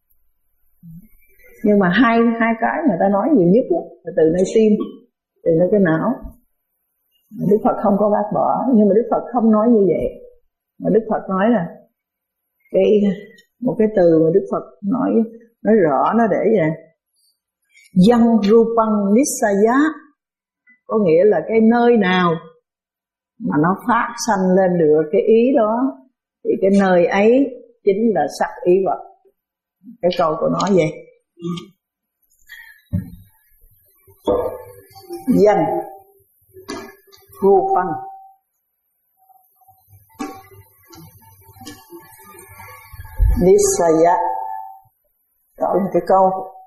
Nhưng mà hai hai cái người ta nói nhiều nhất là từ nơi tim, từ nơi cái não. Đức Phật không có bác bỏ, nhưng mà Đức Phật không nói như vậy. Mà Đức Phật nói là cái một cái từ mà Đức Phật nói nói rõ nó để vậy: Yang Rupang Nisaya, có nghĩa là cái nơi nào mà nó phát sanh lên được cái ý đó thì cái nơi ấy chính là sắc ý vật. Cái câu của nó vậy. Yang Rupang Nisaya, đó là cái câu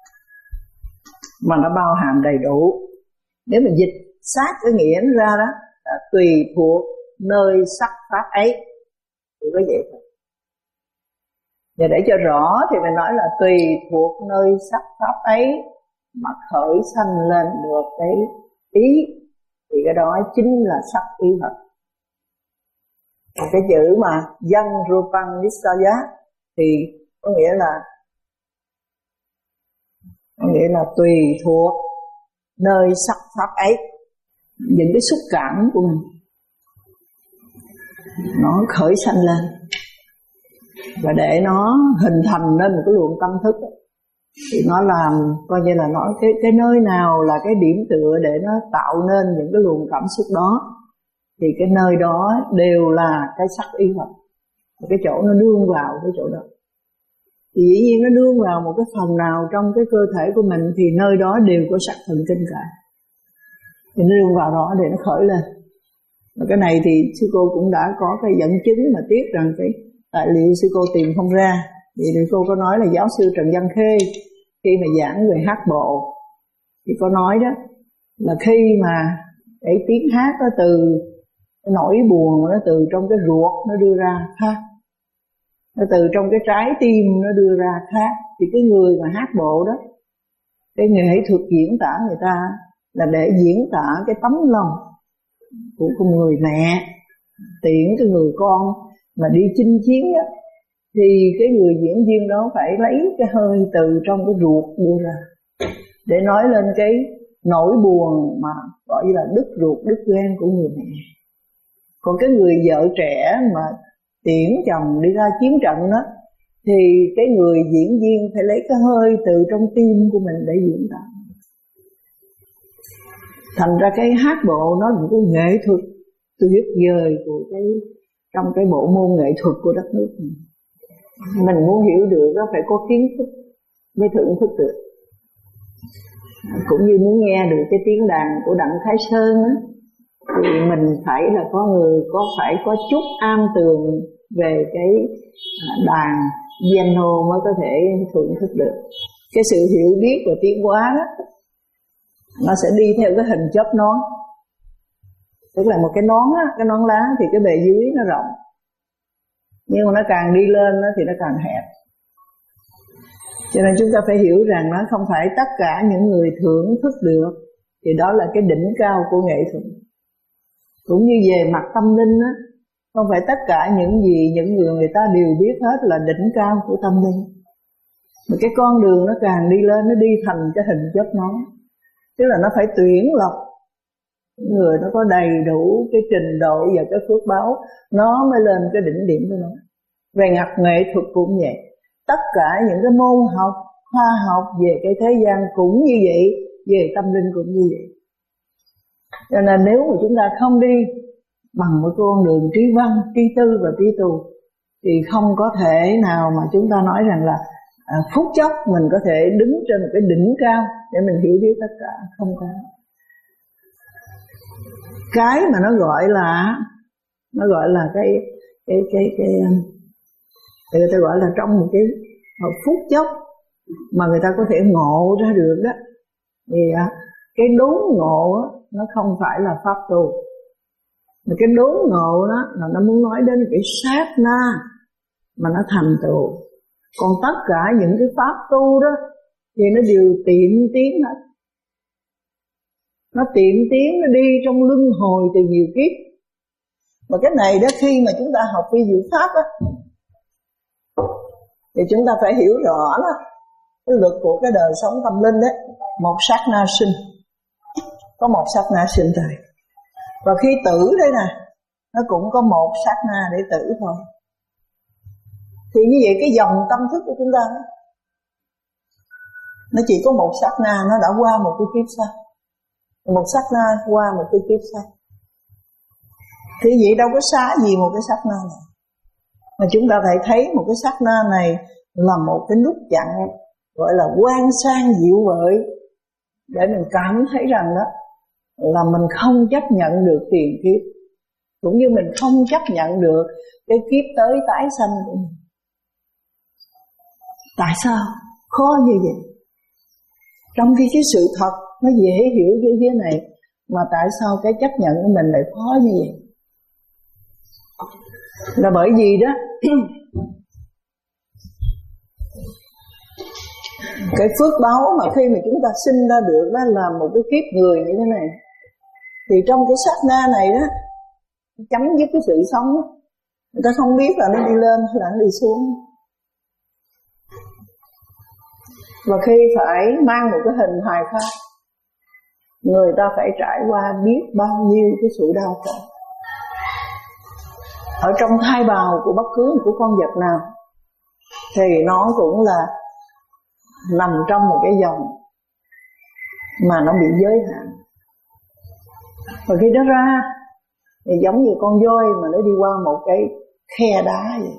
mà nó bao hàm đầy đủ. Nếu mình dịch sát cái nghĩa nó ra đó là tùy thuộc nơi sắc pháp ấy, thì có vậy thôi. Và để cho rõ thì mình nói là tùy thuộc nơi sắc pháp ấy mà khởi sanh lên được cái ý, thì cái đó chính là sắc ý vật. Cái chữ mà Yang Rupang Nisaya thì có nghĩa là có nghĩa là tùy thuộc nơi sắc pháp ấy, những cái xúc cảm của mình nó khởi sanh lên, và để nó hình thành nên một cái luồng tâm thức thì nó làm coi như là nói cái cái nơi nào là cái điểm tựa để nó tạo nên những cái luồng cảm xúc đó, thì cái nơi đó đều là cái sắc ý vật. Cái chỗ nó đương vào cái chỗ đó thì dĩ nhiên nó đương vào một cái phần nào trong cái cơ thể của mình thì nơi đó đều có sắc thần kinh cả, thì nó đương vào đó để nó khởi lên. Và cái này thì sư cô cũng đã có cái dẫn chứng, mà tiếc rằng cái tài liệu sư cô tìm không ra. Vì sư cô có nói là giáo sư Trần Văn Khê khi mà giảng về hát bộ thì có nói đó là khi mà cái tiếng hát nó từ cái nỗi buồn, nó từ trong cái ruột nó đưa ra khác, nó từ trong cái trái tim nó đưa ra khác, thì cái người mà hát bộ đó, cái nghệ thuật diễn tả người ta là để diễn tả cái tấm lòng của con người mẹ tiễn cái người con mà đi chinh chiến đó, thì cái người diễn viên đó phải lấy cái hơi từ trong cái ruột đưa ra để nói lên cái nỗi buồn mà gọi như là đứt ruột đứt gan của người mẹ. Còn cái người vợ trẻ mà tiễn chồng đi ra chiến trận đó, thì cái người diễn viên phải lấy cái hơi từ trong tim của mình để diễn tả. Thành ra cái hát bộ nó là một cái nghệ thuật tuyệt vời của cái trong cái bộ môn nghệ thuật của đất nước mình. Mình muốn hiểu được nó phải có kiến thức mới thưởng thức được. Cũng như muốn nghe được cái tiếng đàn của Đặng Thái Sơn á, thì mình phải là có người có phải có chút am tường về cái đàn piano mới có thể thưởng thức được. Cái sự hiểu biết và tiến hóa đó, nó sẽ đi theo cái hình chớp nón. Tức là một cái nón á, cái nón lá thì cái bề dưới nó rộng, nhưng mà nó càng đi lên đó thì nó càng hẹp. Cho nên chúng ta phải hiểu rằng nó không phải tất cả những người thưởng thức được thì đó là cái đỉnh cao của nghệ thuật. Cũng như về mặt tâm linh á, không phải tất cả những gì những người người ta đều biết hết là đỉnh cao của tâm linh. Mà cái con đường nó càng đi lên, nó đi thành cái hình chớp nón. Tức là nó phải tuyển lọc người nó có đầy đủ cái trình độ và cái phước báo, nó mới lên cái đỉnh điểm của nó. Về ngặt nghệ thuật cũng vậy. Tất cả những cái môn học, khoa học về cái thế gian cũng như vậy, về tâm linh cũng như vậy. Cho nên nếu mà chúng ta không đi bằng một con đường trí văn, trí tư và trí tu thì không có thể nào mà chúng ta nói rằng là à, phút chốc mình có thể đứng trên một cái đỉnh cao để mình hiểu biết tất cả. Không có. Cái mà nó gọi là nó gọi là cái cái cái cái, cái người ta gọi là trong một cái một phút chốc mà người ta có thể ngộ ra được đó, thì cái đốn ngộ đó, nó không phải là pháp tu, Mà cái đốn ngộ đó là nó muốn nói đến cái sát na mà nó thành tựu. Còn tất cả những cái pháp tu đó thì nó đều tiệm tiến hết. Nó tiệm tiến, nó đi trong luân hồi từ nhiều kiếp. Mà cái này đó khi mà chúng ta học vi diệu pháp đó thì chúng ta phải hiểu rõ đó, cái luật của cái đời sống tâm linh đấy. Một sát na sinh, có một sát na sinh thôi. Và khi tử đây nè, nó cũng có một sát na để tử thôi. Thì như vậy cái dòng tâm thức của chúng ta đó, nó chỉ có một sát na, nó đã qua một cái kiếp sau. Một sát na qua một cái kiếp sau. Thì vậy đâu có xa gì một cái sát na này. Mà chúng ta phải thấy một cái sát na này là một cái nút chặn, gọi là quan sang diệu vợi, để mình cảm thấy rằng đó là mình không chấp nhận được tiền kiếp, cũng như mình không chấp nhận được cái kiếp tới tái sanh của mình. Tại sao khó như vậy? Trong khi cái sự thật nó dễ hiểu như thế này, mà tại sao cái chấp nhận của mình lại khó như vậy? Là bởi vì đó cái phước báo mà khi mà chúng ta sinh ra được đó là một cái kiếp người như thế này, thì trong cái sát na này đó chấm dứt cái sự sống đó. Người ta không biết là nó đi lên hay là nó đi xuống. Và khi phải mang một cái hình hài khác, người ta phải trải qua biết bao nhiêu cái sự đau khổ. Ở trong thai bào của bất cứ một cái con vật nào thì nó cũng là nằm trong một cái dòng mà nó bị giới hạn. Và khi nó ra thì giống như con voi mà nó đi qua một cái khe đá vậy.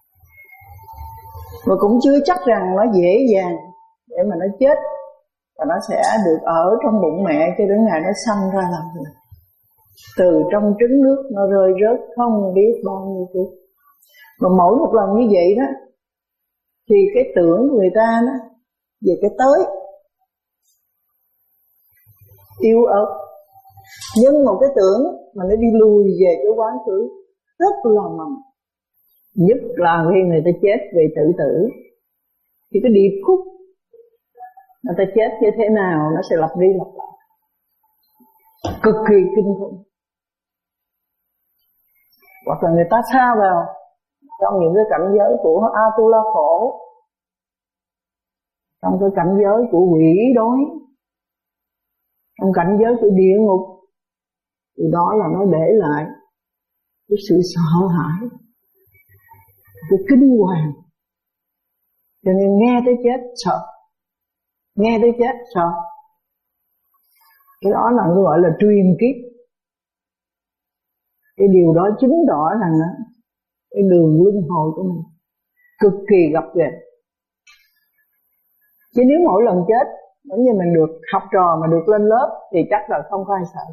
Và cũng chưa chắc rằng nó dễ dàng để mà nó chết, và nó sẽ được ở trong bụng mẹ cho đến ngày nó sanh ra làm người. Từ trong trứng nước nó rơi rớt không biết bao nhiêu kiếp. Và mỗi một lần như vậy đó thì cái tưởng của người ta đó về cái tới yếu ớt, nhưng một cái tưởng mà nó đi lùi về cái quá khứ rất là mầm. Nhất là khi người ta chết về tự tử thì cái điệp khúc người ta chết như thế nào nó sẽ lặp đi lặp lại, cực kỳ kinh khủng. Hoặc là người ta xa vào trong những cái cảnh giới của Atula khổ, trong cái cảnh giới của quỷ đói, trong cảnh giới của địa ngục, thì đó là nó để lại cái sự sợ hãi, cái kinh hoàng. Cho nên nghe tới chết sợ, nghe tới chết sợ. Cái đó là nó gọi là truyền kiếp. Cái điều đó chứng tỏ rằng đó, cái đường luân hồi của mình cực kỳ gập ghềnh. Chứ nếu mỗi lần chết giống như mình được học trò mà được lên lớp thì chắc là không có ai sợ.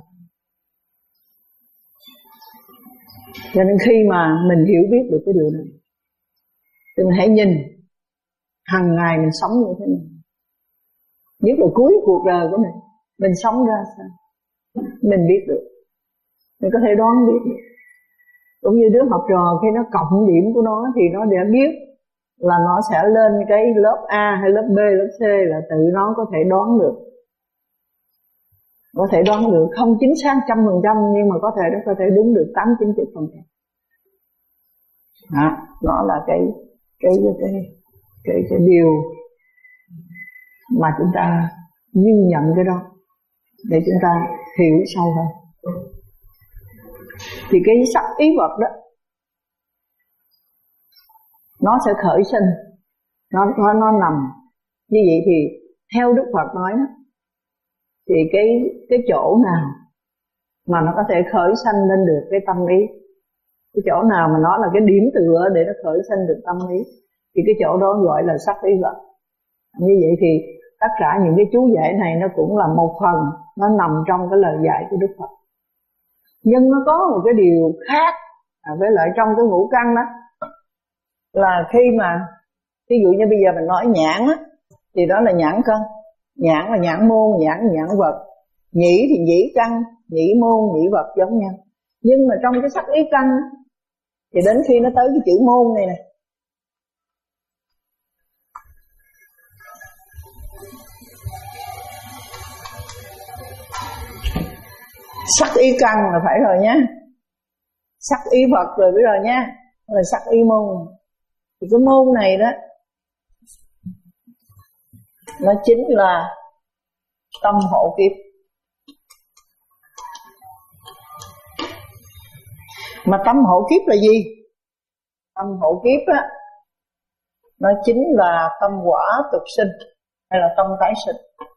Cho nên khi mà mình hiểu biết được cái điều này thì mình hãy nhìn hàng ngày mình sống như thế nào. Nhất là cuối cuộc đời của mình, mình sống ra sao, mình biết được, mình có thể đoán biết được. Cũng như đứa học trò khi nó cộng điểm của nó thì nó đã biết là nó sẽ lên cái lớp A hay lớp B, lớp C, là tự nó có thể đoán được. Có thể đoán được, không chính xác trăm phần trăm, nhưng mà có thể nó có thể đúng được tám chín mươi phần trăm. Đó, nó là cái cái cái cái cái, cái điều mà chúng ta nhìn nhận cái đó để chúng ta hiểu sâu hơn. Thì cái sắc ý vật đó nó sẽ khởi sinh, nó nó nó nằm như vậy. Thì theo Đức Phật nói đó, thì cái cái chỗ nào mà nó có thể khởi sanh lên được cái tâm ý, cái chỗ nào mà nó là cái điểm tựa để nó khởi sanh được tâm ý, thì cái chỗ đó gọi là sắc ý vật. Như vậy thì tất cả những cái chú giải này nó cũng là một phần, nó nằm trong cái lời dạy của Đức Phật. Nhưng nó có một cái điều khác à, với lại trong cái ngũ căn đó, là khi mà ví dụ như bây giờ mình nói nhãn á, thì đó là nhãn căn. Nhãn là nhãn môn, nhãn nhãn vật. Nhĩ thì nhĩ căn, nhĩ môn, nhĩ vật giống nhau. Nhưng mà trong cái sắc ý căn thì đến khi nó tới cái chữ môn này nè, sắc ý căn là phải rồi nhé, sắc ý Phật rồi bây giờ nhé, là sắc ý môn. Thì cái môn này đó nó chính là tâm hộ kiếp. Mà tâm hộ kiếp là gì? Tâm hộ kiếp á, nó chính là tâm quả tục sinh hay là tâm tái sinh.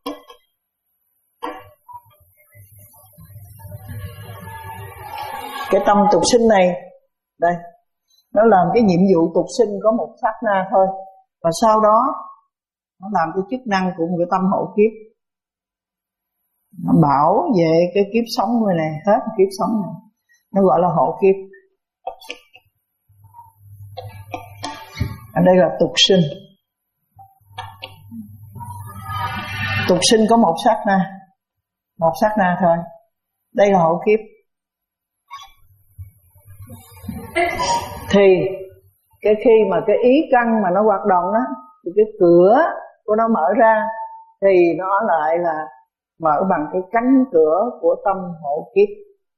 Cái tâm tục sinh này đây, nó làm cái nhiệm vụ tục sinh có một sát na thôi, và sau đó nó làm cái chức năng của một cái tâm hộ kiếp. Nó bảo vệ cái kiếp sống người này, hết kiếp sống này, nó gọi là hộ kiếp. Ở đây là tục sinh. Tục sinh có một sát na, một sát na thôi. Đây là hộ kiếp. Thì cái khi mà cái ý căn mà nó hoạt động đó, thì cái cửa của nó mở ra, thì nó lại là mở bằng cái cánh cửa của tâm hộ kiếp.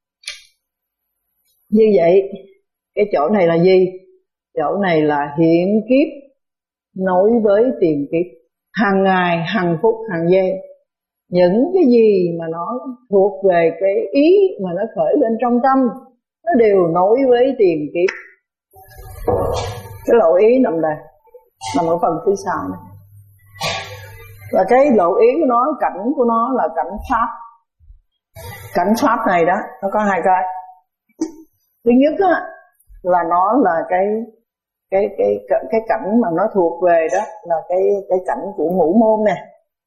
Như vậy cái chỗ này là gì? Chỗ này là hiện kiếp nối với tiền kiếp, hàng ngày, hàng phút, hàng giây. Những cái gì mà nó thuộc về cái ý mà nó khởi lên trong tâm, nó đều nối với tiền kiếp. Cái lộ ý nằm đây, nằm ở phần phía sau này. Và cái lộ ý của nó, cảnh của nó là cảnh pháp. Cảnh pháp này đó, nó có hai cái. Thứ nhất á, là nó là cái cái cái cái, cái cảnh mà nó thuộc về đó là cái cái cảnh của ngũ môn nè.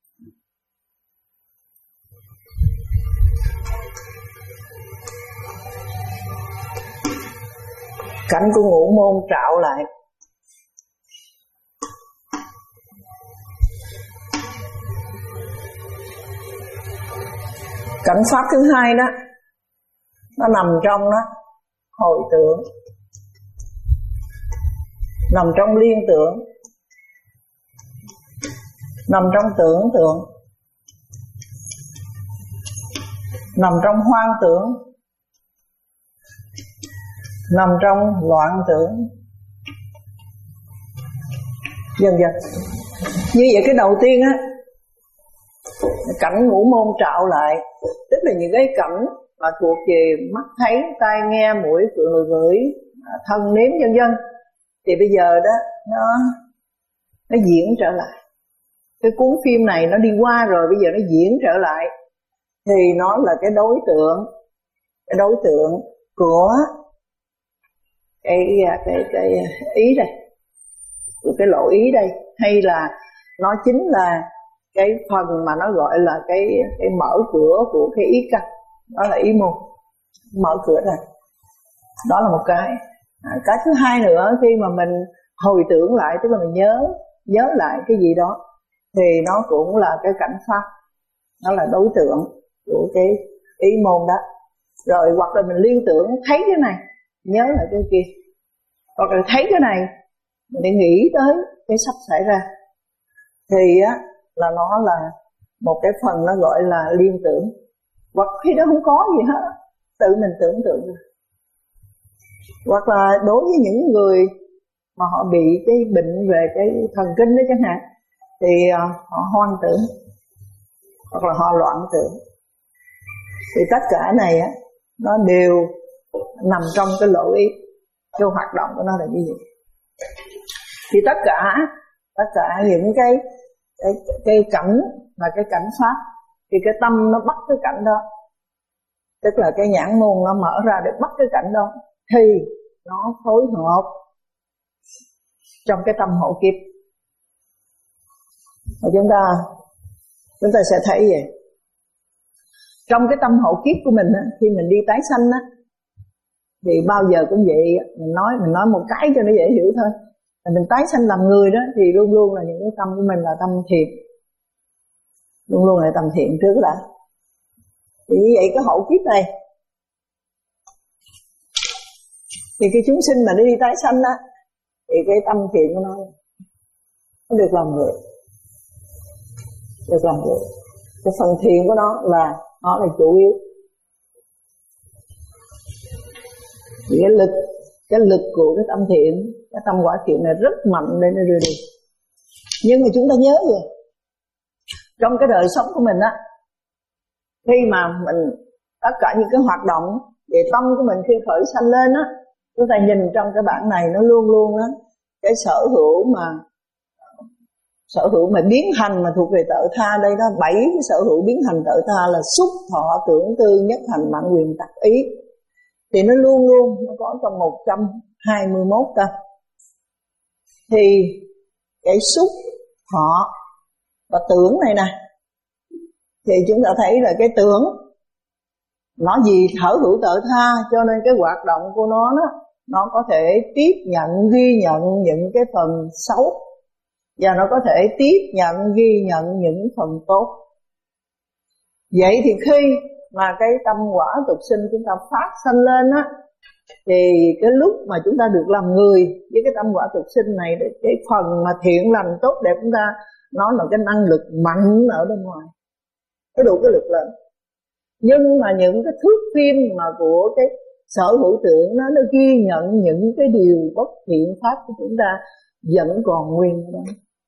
Cảnh của ngũ môn trạo lại. Cảnh pháp thứ hai đó, nó nằm trong đó hồi tưởng, nằm trong liên tưởng, nằm trong tưởng tượng, nằm trong hoang tưởng, nằm trong loạn tưởng, dần dần. Như vậy cái đầu tiên á, cảnh ngũ môn trạo lại, tức là những cái cảnh mà thuộc về mắt thấy, tai nghe, mũi người ngửi, thân nếm vân vân. Thì bây giờ đó nó nó diễn trở lại. Cái cuốn phim này nó đi qua rồi, bây giờ nó diễn trở lại. Thì nó là cái đối tượng, cái đối tượng của cái cái cái ý đây, của cái lộ ý đây, hay là nó chính là cái phần mà nó gọi là cái cái mở cửa của cái ý căn, đó là ý môn, mở cửa ra. Đó là một cái. À, cái thứ hai nữa, khi mà mình hồi tưởng lại, tức là mình nhớ nhớ lại cái gì đó, thì nó cũng là cái cảnh pháp, nó là đối tượng của cái ý môn đó. Rồi hoặc là mình liên tưởng thấy cái này, nhớ lại cái kia, hoặc là thấy cái này mình để nghĩ tới cái sắp xảy ra, thì á là nó là một cái phần nó gọi là liên tưởng. Hoặc khi đó không có gì hết, tự mình tưởng tượng. Hoặc là đối với những người mà họ bị cái bệnh về cái thần kinh đó chẳng hạn, thì họ hoang tưởng, hoặc là họ loạn tưởng. Thì tất cả này á, nó đều nằm trong cái lộ ý, cái hoạt động của nó là như vậy. Thì tất cả tất cả những cái cái, cái cảnh là cái cảnh pháp, thì cái tâm nó bắt cái cảnh đó, tức là cái nhãn môn nó mở ra để bắt cái cảnh đó, thì nó phối hợp trong cái tâm hộ kiếp. Và chúng ta chúng ta sẽ thấy vậy. Trong cái tâm hộ kiếp của mình á, khi mình đi tái sanh á, thì bao giờ cũng vậy, mình nói mình nói một cái cho nó dễ hiểu thôi. Mình tái sanh làm người đó, thì luôn luôn là những cái tâm của mình là tâm thiện, luôn luôn là tâm thiện trước đã. Thì như vậy cái hộ kiếp này Thì cái chúng sinh mà nó đi tái sanh á, thì cái tâm thiện của nó nó được làm người, được làm người. Cái phần thiện của nó là nó là chủ yếu. Thì cái lực cái lực của cái tâm thiện, cái tâm quả thiện này rất mạnh để nó đưa đi. Nhưng mà chúng ta nhớ rồi, trong cái đời sống của mình á, khi mà mình tất cả những cái hoạt động về tâm của mình khi khởi sanh lên á, chúng ta nhìn trong cái bản này nó luôn luôn á, cái sở hữu mà sở hữu mà biến hành mà thuộc về tự tha, đây đó bảy cái sở hữu biến hành tự tha là xúc thọ tưởng tư nhất hành mạnh quyền tắc ý, thì nó luôn luôn nó có trong một trăm hai mươi mốt ta. Thì cái xúc thọ và tưởng này nè, thì chúng ta thấy là cái tưởng nó gì sở hữu tự tha, cho nên cái hoạt động của nó đó, nó có thể tiếp nhận ghi nhận những cái phần xấu, và nó có thể tiếp nhận ghi nhận những phần tốt. Vậy thì khi mà cái tâm quả tục sinh chúng ta phát sanh lên á, thì cái lúc mà chúng ta được làm người với cái tâm quả tục sinh này, cái phần mà thiện lành tốt đẹp chúng ta, nó là cái năng lực mạnh ở bên ngoài, có đủ cái lực lớn. Nhưng mà những cái thước phim mà của cái sở hữu tưởng nó, nó ghi nhận những cái điều bất thiện pháp của chúng ta vẫn còn nguyên đó.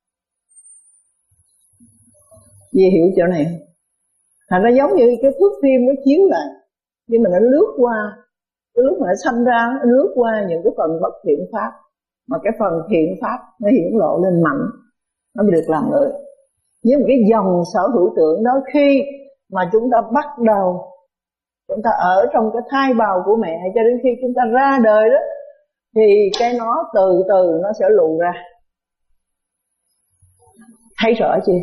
Vì hiểu chỗ này, thành ra giống như cái thước phim nó chiếu lại, nhưng mà nó lướt qua, cái lúc mà nó sanh ra nó lướt qua những cái phần bất thiện pháp, mà cái phần thiện pháp nó hiển lộ lên mạnh, nó mới được làm người. Với một cái dòng sở hữu tưởng đó, khi mà chúng ta bắt đầu chúng ta ở trong cái thai bào của mẹ cho đến khi chúng ta ra đời đó, thì cái nó từ từ nó sẽ lù ra. Thấy rõ chưa?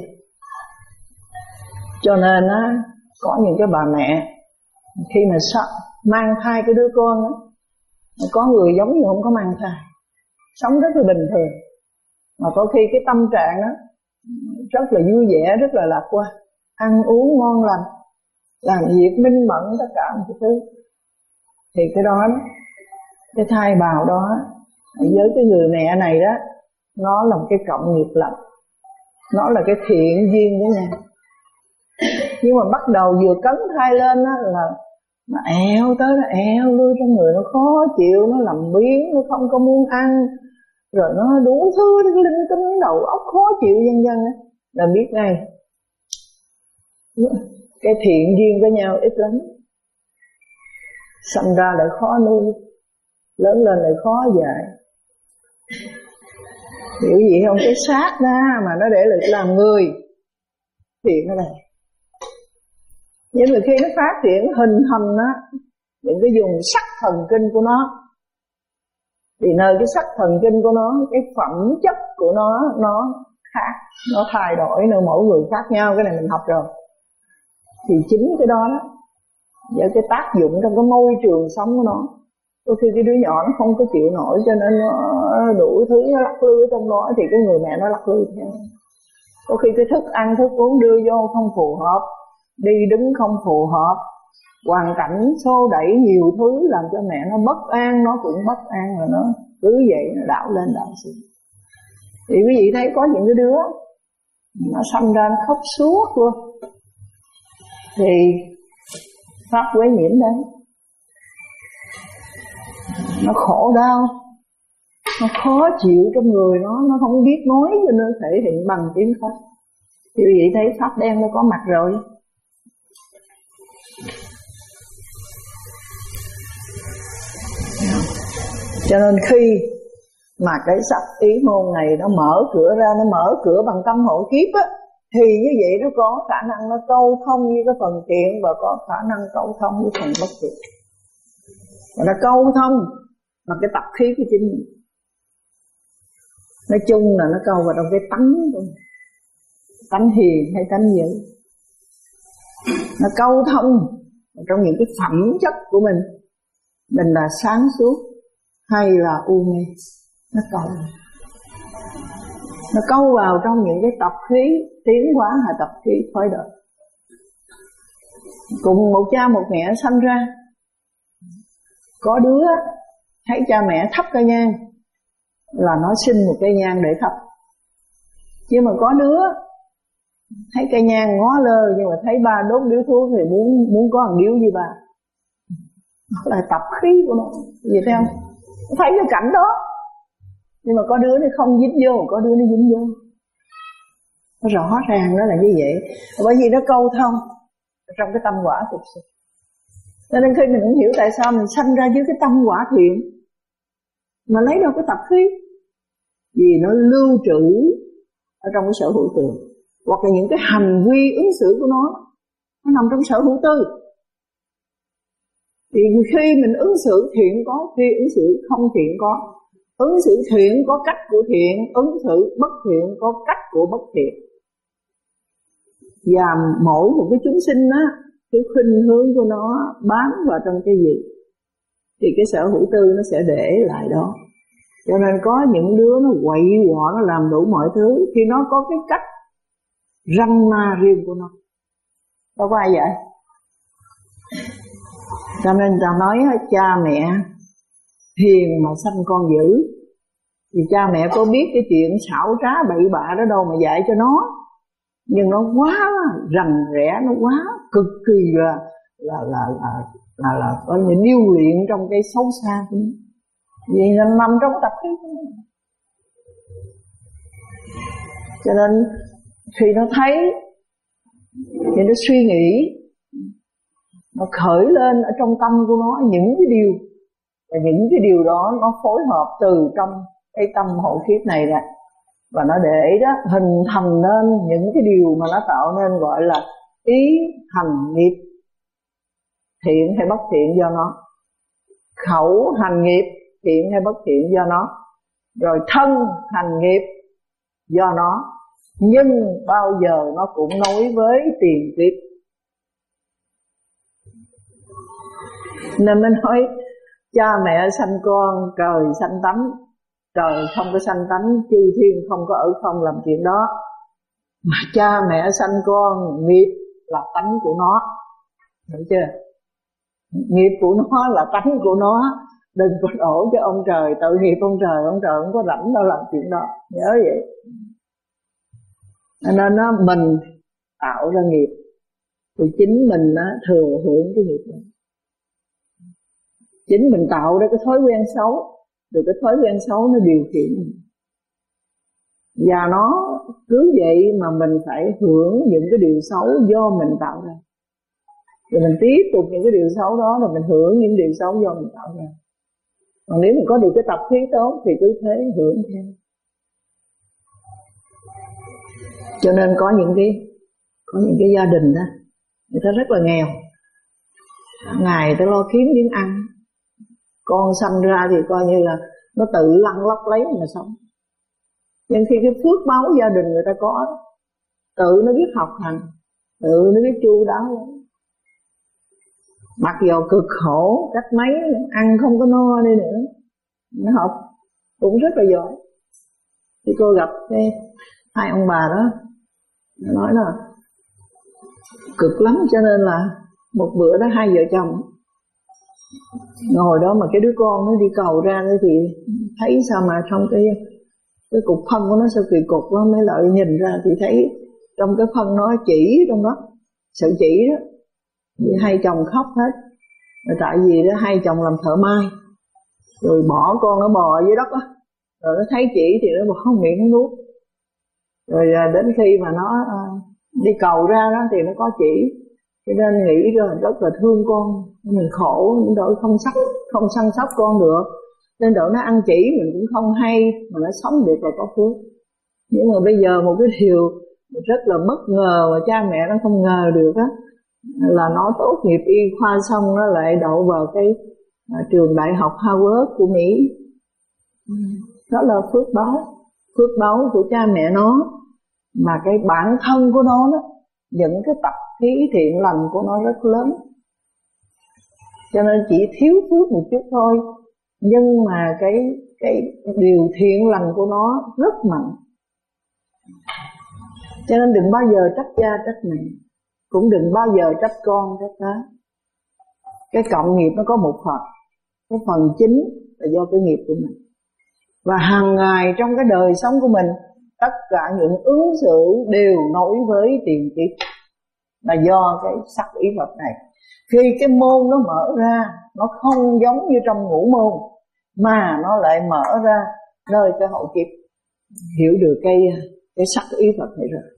Cho nên á, có những cái bà mẹ khi mà mang thai cái đứa con á, có người giống như không có mang thai, sống rất là bình thường, mà có khi cái tâm trạng á rất là vui vẻ, rất là lạc quan, ăn uống ngon lành, làm việc minh mẫn tất cả mọi thứ. Thì cái đó, cái thai bào đó với cái người mẹ này đó, nó là một cái cộng nghiệp lành, nó là cái thiện duyên với nhau. Nhưng mà bắt đầu vừa cấn thai lên á, là nó eo tới, nó eo lui trong người, nó khó chịu, nó làm biếng, nó không có muốn ăn, rồi nó đủ thứ linh tinh, đầu óc khó chịu vân vân á, là biết ngay cái thiện duyên với nhau ít lắm. Sanh ra lại khó nuôi, lớn lên lại khó dạy. Hiểu gì không? Cái xác đó mà nó để lực làm người thì nó này. Nhưng mà khi nó phát triển hình thành á, những cái vùng sắc thần kinh của nó, thì nơi cái sắc thần kinh của nó, cái phẩm chất của nó nó khác, nó thay đổi, nơi mỗi người khác nhau. Cái này mình học rồi. Thì chính cái đó đó, với cái tác dụng trong cái môi trường sống của nó, đôi khi cái đứa nhỏ nó không có chịu nổi, cho nên nó đủ thứ nó lắc lư trong đó, thì cái người mẹ nó lắc lư theo. Có khi cái thức ăn thức uống đưa vô không phù hợp, đi đứng không phù hợp, hoàn cảnh xô đẩy nhiều thứ làm cho mẹ nó bất an, nó cũng bất an, rồi nó cứ vậy nó đảo lên đảo xuống. Thì quý vị thấy có những cái đứa nó sanh ra nó khóc suốt luôn, thì pháp quấy nhiễm đấy, nó khổ đau, nó khó chịu trong người nó, nó không biết nói, cho nên thể hiện bằng tiếng pháp. Thì quý vị thấy pháp đen nó có mặt rồi. Cho nên khi mà cái sắc ý môn này nó mở cửa ra, nó mở cửa bằng tâm hộ kiếp á, thì như vậy nó có khả năng nó câu thông với cái phần thiện, và có khả năng câu thông với phần bất thiện. Và nó câu thông bằng cái tập khí của chính mình. Nói chung là nó câu vào trong cái tánh của mình, tánh hiền hay tánh dữ. Nó câu thông trong những cái phẩm chất của mình, mình là sáng suốt hay là u mê, nó câu nó câu vào trong những cái tập khí tiến hóa hay tập khí thói đời. Cùng một cha một mẹ sanh ra, có đứa thấy cha mẹ thắp cây nhang là nó xin một cây nhang để thắp. Nhưng mà có đứa thấy cây nhang ngó lơ, nhưng mà thấy ba đốt điếu thuốc thì muốn muốn có một điếu như ba. Đó là tập khí của nó. Vậy thấy không? Nó thấy cái cảnh đó. Nhưng mà có đứa nó không dính vô, có đứa nó dính vô. Nó rõ ràng nó là như vậy. Bởi vì nó câu thông trong cái tâm quả thực sự. Cho nên khi mình không hiểu tại sao mình sanh ra với cái tâm quả thiện mà lấy đâu cái tập khí. Vì nó lưu trữ ở trong cái sở hữu tưởng, hoặc là những cái hành vi ứng xử của nó nó nằm trong sở hữu tư. Thì khi mình ứng xử thiện có, khi ứng xử không thiện có. Ứng xử thiện có cách của thiện, ứng xử bất thiện có cách của bất thiện. Và mỗi một cái chúng sinh á, cái khuynh hướng của nó bám vào trong cái gì thì cái sở hữu tư nó sẽ để lại đó. Cho nên có những đứa nó quậy quọ, nó làm đủ mọi thứ khi nó có cái cách răng ma riêng của nó. Đâu có ai vậy? Cho nên ta nói cha mẹ hiền mà sanh con dữ. Thì cha mẹ có biết cái chuyện xảo trá bậy bạ đó đâu mà dạy cho nó. Nhưng nó quá rành rẽ, nó quá cực kỳ là là là là là, là có những điêu luyện trong cái xấu xa của nó. Vì nó nằm trong tập khí của nó. Cho nên khi nó thấy thì nó suy nghĩ, nó khởi lên ở trong tâm của nó những cái điều, và những cái điều đó nó phối hợp từ trong cái tâm hộ kiếp này ra, và nó để đó hình thành nên những cái điều mà nó tạo nên gọi là ý hành nghiệp thiện hay bất thiện do nó, khẩu hành nghiệp thiện hay bất thiện do nó, rồi thân hành nghiệp do nó, nhưng bao giờ nó cũng nối với tiền kiếp. Nên mới nói cha mẹ sanh con, trời sanh tánh. Trời không có sanh tánh, chư thiên không có ở không làm chuyện đó. Mà cha mẹ sanh con, nghiệp là tánh của nó. Hiểu chưa? Nghiệp của nó là tánh của nó. Đừng có đổ cho ông trời, tự nghiệp ông trời, ông trời không có rảnh đâu làm chuyện đó. Nhớ vậy. Nên nó mình tạo ra nghiệp, thì chính mình á, thừa hưởng cái nghiệp đó. Chính mình tạo ra cái thói quen xấu, rồi cái thói quen xấu nó điều khiển mình. Và nó cứ vậy mà mình phải hưởng những cái điều xấu do mình tạo ra. Rồi mình tiếp tục những cái điều xấu đó, rồi mình hưởng những điều xấu do mình tạo ra. Còn nếu mình có được cái tập khí tốt thì cứ thế hưởng theo. Cho nên có những cái có những cái gia đình đó, người ta rất là nghèo, ngày ta lo kiếm miếng ăn, con sanh ra thì coi như là nó tự lăn lóc lấy mà sống. Nhưng khi cái phước báo gia đình người ta có, tự nó biết học hành, tự nó biết chu đáo. Mặc dù cực khổ cách mấy, ăn không có no đi nữa, nó học cũng rất là giỏi. Thì cô gặp cái hai ông bà đó, nó nói là cực lắm, cho nên là một bữa đó hai vợ chồng ngồi đó mà cái đứa con nó đi cầu ra thì thấy sao mà trong cái cái cục phân của nó sao kỳ cục đó, mới lại nhìn ra thì thấy trong cái phân nó chỉ trong đó, sợi chỉ đó. Thì hai chồng khóc hết. Rồi tại vì đó hai chồng làm thợ may, rồi bỏ con nó bò dưới đất á, rồi nó thấy chỉ thì nó bỏ miệng nó nuốt. Rồi đến khi mà nó đi cầu ra đó thì nó có chỉ, cho nên nghĩ rồi rất là thương con, mình khổ, những đội không sắp không săn sóc con được, nên đội nó ăn chỉ mình cũng không hay, mà nó sống được là có phước. Nhưng mà bây giờ một cái điều rất là bất ngờ mà cha mẹ nó không ngờ được á, là nó tốt nghiệp y khoa xong nó lại đậu vào cái à, trường đại học Harvard của Mỹ. Đó là phước báo, phước báo của cha mẹ nó, mà cái bản thân của nó đó, những cái tập khí thiện lành của nó rất lớn. Cho nên chỉ thiếu phước một chút thôi, nhưng mà cái cái điều thiện lành của nó rất mạnh. Cho nên đừng bao giờ trách cha trách mẹ, cũng đừng bao giờ trách con trách má. Cái cộng nghiệp nó có một phần, cái phần chính là do cái nghiệp của mình. Và hàng ngày trong cái đời sống của mình, tất cả những ứng xử đều nối với tiền kiếp, là do cái sắc ý vật này. Khi cái môn nó mở ra, nó không giống như trong ngũ môn, mà nó lại mở ra nơi cái hậu kiếp. Hiểu được cái, cái sắc ý vật này rồi,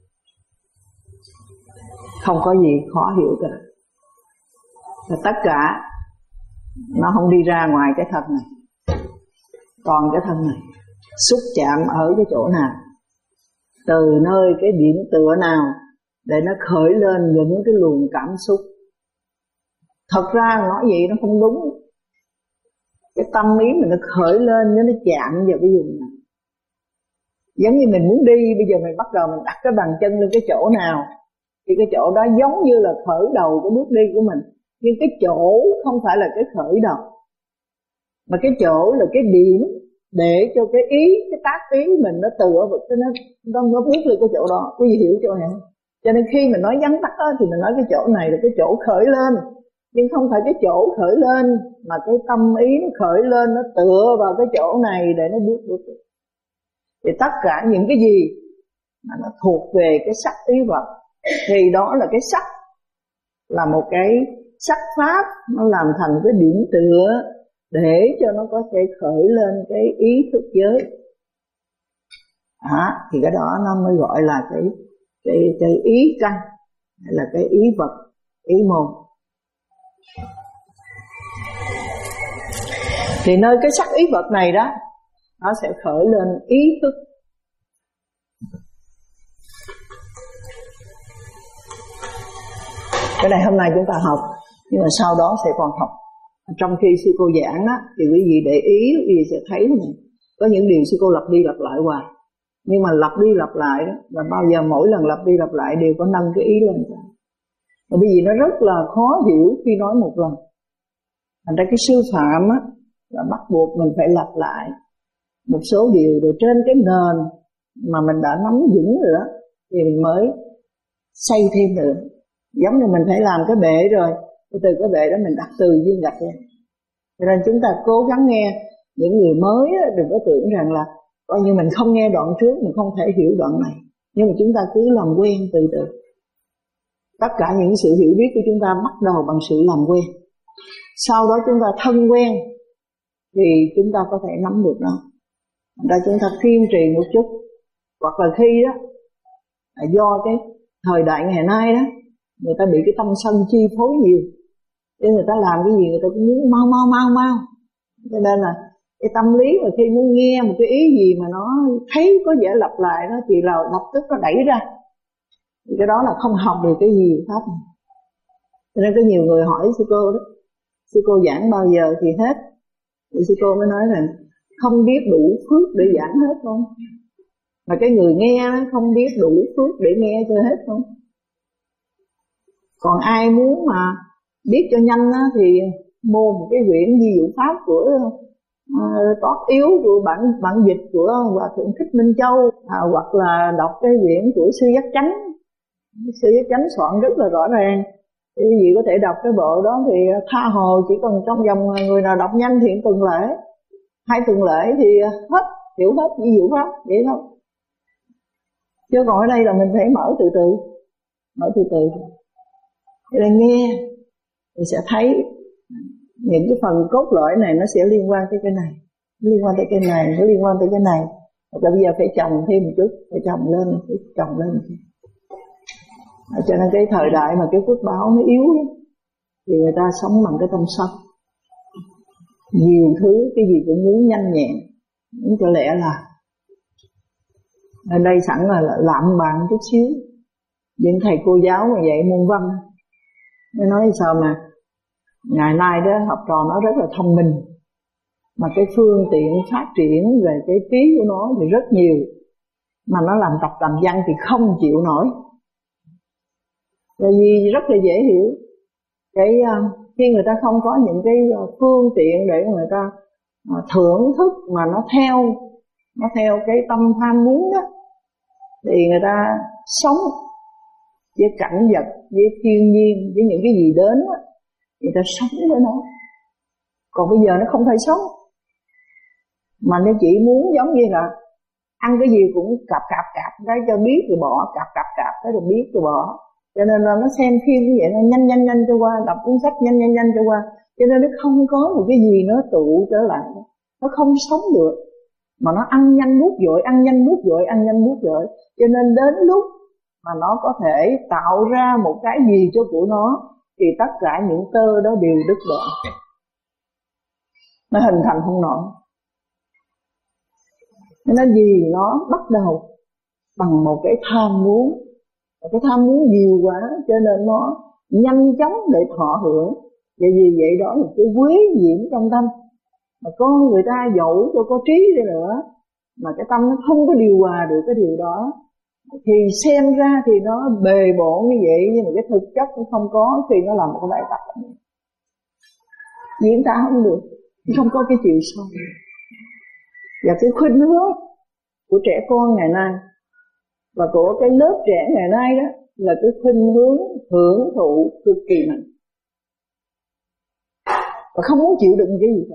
không có gì khó hiểu cả. Và tất cả nó không đi ra ngoài cái thân này. Còn cái thân này xúc chạm ở cái chỗ nào, từ nơi cái điểm tựa nào để nó khởi lên những cái luồng cảm xúc. Thật ra nói vậy nó không đúng. Cái tâm ý mình nó khởi lên, nó chạm vào cái vùng này. Giống như mình muốn đi, bây giờ mình bắt đầu mình đặt cái bàn chân lên cái chỗ nào, thì cái chỗ đó giống như là khởi đầu cái bước đi của mình. Nhưng cái chỗ không phải là cái khởi đầu, mà cái chỗ là cái điểm để cho cái ý, cái tác ý mình nó tựa vào cái nó, nó, nó bước lên cái chỗ đó. Quý vị hiểu chỗ này không? Cho nên khi mình nói vắn tắt thì mình nói cái chỗ này là cái chỗ khởi lên, nhưng không phải cái chỗ khởi lên, mà cái tâm ý nó khởi lên, nó tựa vào cái chỗ này để nó bước bước. Thì tất cả những cái gì mà nó thuộc về cái sắc ý vật, thì đó là cái sắc, là một cái sắc pháp, nó làm thành cái điểm tựa để cho nó có thể khởi lên cái ý thức giới. À, thì cái đó nó mới gọi là cái, cái, cái ý căn, hay là cái ý vật, ý môn. Thì nơi cái sắc ý vật này đó, nó sẽ khởi lên ý thức. Cái này hôm nay chúng ta học, nhưng mà sau đó sẽ còn học. Trong khi sư cô giảng á, thì quý vị để ý, quý vị sẽ thấy này, có những điều sư cô lặp đi lặp lại hoài. Nhưng mà lặp đi lặp lại đó, và bao giờ mỗi lần lặp đi lặp lại đều có nâng cái ý lên. Và bởi vì nó rất là khó hiểu khi nói một lần. Thành ra cái sư phạm á, là bắt buộc mình phải lặp lại một số điều rồi trên cái nền mà mình đã nắm vững rồi đó, thì mình mới xây thêm nữa. Giống như mình phải làm cái bệ rồi, từ cái bệ đó mình đặt từ viên gạch lên. Cho nên chúng ta cố gắng nghe. Những người mới đó, đừng có tưởng rằng là coi như mình không nghe đoạn trước, mình không thể hiểu đoạn này. Nhưng mà chúng ta cứ làm quen từ từ. Tất cả những sự hiểu biết của chúng ta bắt đầu bằng sự làm quen. Sau đó chúng ta thân quen thì chúng ta có thể nắm được nó. Thành ra chúng ta kiên trì một chút. Hoặc là khi đó là do cái thời đại ngày nay đó, người ta bị cái tâm sân chi phối nhiều, nên người ta làm cái gì người ta cũng muốn mau mau mau mau. Cho nên là cái tâm lý mà khi muốn nghe một cái ý gì mà nó thấy có vẻ lặp lại đó, thì là lập tức nó đẩy ra. Thì cái đó là không học được cái gì hết. Cho nên có nhiều người hỏi sư cô đó, sư cô giảng bao giờ thì hết. Thì sư cô mới nói rằng không biết đủ phước để giảng hết không. Mà cái người nghe không biết đủ phước để nghe cho hết không. Còn ai muốn mà biết cho nhanh á, thì mua một cái quyển Di Dụ Pháp của uh, Tót Yếu, của bản bản dịch của Hòa Thượng Thích Minh Châu, à, hoặc là đọc cái quyển của Sư Giác Chánh. Sư Giác Chánh soạn rất là rõ ràng. Thì quý vị có thể đọc cái bộ đó thì tha hồ, chỉ cần trong vòng người nào đọc nhanh thì tuần lễ, hai tuần lễ thì hết, hiểu hết Di Dụ Pháp vậy thôi. Chứ còn ở đây là mình phải mở từ từ, mở từ từ. Để là nghe thì sẽ thấy những cái phần cốt lõi này nó sẽ liên quan tới cái này, liên quan tới cái này, nó liên quan tới cái này. Hoặc là bây giờ phải trồng thêm một chút, phải trồng lên, phải trồng lên. Cho nên cái thời đại mà cái phước báo nó yếu thì người ta sống bằng cái tâm sân. Nhiều thứ cái gì cũng muốn nhanh nhẹn, muốn cho lẽ là. Ở đây sẵn là lạm bạn chút xíu. Những thầy cô giáo mà dạy môn văn mới nói sao mà ngày nay đó học trò nó rất là thông minh, mà cái phương tiện phát triển về cái trí của nó thì rất nhiều, mà nó làm tập làm văn thì không chịu nổi. Bởi vì rất là dễ hiểu, cái khi người ta không có những cái phương tiện để người ta thưởng thức mà nó theo nó theo cái tâm tham muốn đó, thì người ta sống với cảnh vật, với thiên nhiên, với những cái gì đến đó, người ta sống với nó. Còn bây giờ nó không phải sống, Mà nó chỉ muốn giống như là ăn cái gì cũng cạp cạp cạp cái cho biết rồi bỏ, cạp cạp cạp cái rồi biết rồi bỏ. Cho nên là nó xem phim như vậy, nó nhanh nhanh nhanh cho qua, đọc cuốn sách nhanh nhanh nhanh cho qua. Cho nên nó không có một cái gì nó tụ trở lại, nó không sống được. Mà nó ăn nhanh nuốt vội, ăn nhanh nuốt vội, ăn nhanh nuốt vội. Cho nên đến lúc mà nó có thể tạo ra một cái gì cho của nó thì tất cả những tơ đó đều đứt đoạn, nó hình thành không nổi. Nó gì nó bắt đầu bằng một cái tham muốn, một cái tham muốn nhiều quá cho nên nó nhanh chóng để thọ hưởng. Vậy vì vậy đó là cái quế nhiễm trong tâm. Mà con người ta dẫu cho có trí đi nữa mà cái tâm nó không có điều hòa được cái điều đó thì xem ra thì nó bề bộn như vậy, nhưng mà cái thực chất cũng không có thì nó làm một cái bài tập diễn tả không được, không có cái chiều sâu. Và cái khuynh hướng của trẻ con ngày nay và của cái lớp trẻ ngày nay đó là cái khuynh hướng hưởng thụ cực kỳ mạnh và không muốn chịu đựng cái gì cả.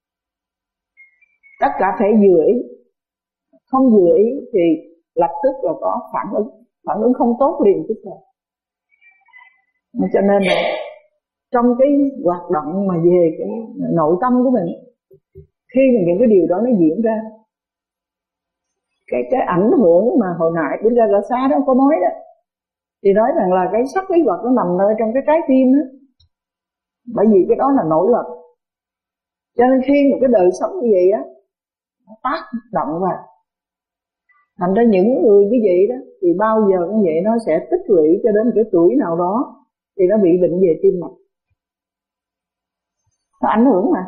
Tất cả phải vừa ý, không vừa ý thì lập tức là có phản ứng, phản ứng không tốt liền tức là. Cho nên là trong cái hoạt động mà về cái nội tâm của mình, khi mà những cái điều đó nó diễn ra, cái cái ảnh hưởng mà hồi nãy Buddha Rasa đó có nói đó, thì nói rằng là cái sắc lý vật nó nằm nơi trong cái trái tim đó, bởi vì cái đó là nội lực. Cho nên khi một cái đời sống như vậy á, nó tác động vào, thành ra những người như vậy đó thì bao giờ cũng vậy, nó sẽ tích lũy cho đến cái tuổi nào đó thì nó bị bệnh về tim mạch, nó ảnh hưởng mà.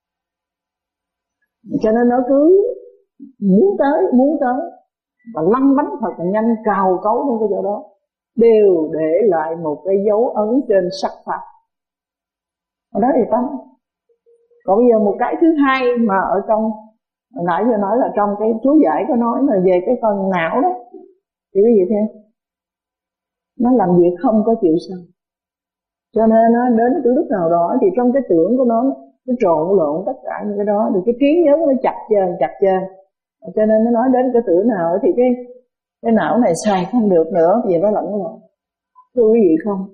Cho nên nó cứ muốn tới, muốn tới và lăn bánh thật là nhanh, cào cấu trong cái chỗ đó, đều để lại một cái dấu ấn trên sắc pháp. Đó thì tâm. Còn bây giờ một cái thứ hai mà ở trong, nãy giờ nói là trong cái chú giải có nói là về cái phần não đó, thì cái gì thế? Nó làm việc không có chịu sâu. Cho nên nó đến từ lúc nào đó thì trong cái tưởng của nó nó trộn lộn tất cả những cái đó, thì cái trí nhớ nó chặt chờn chặt chờn. Cho nên nó nói đến cái tưởng nào thì cái cái não này xài không được nữa, vì nó lẫn lộn. Thưa quý vị không?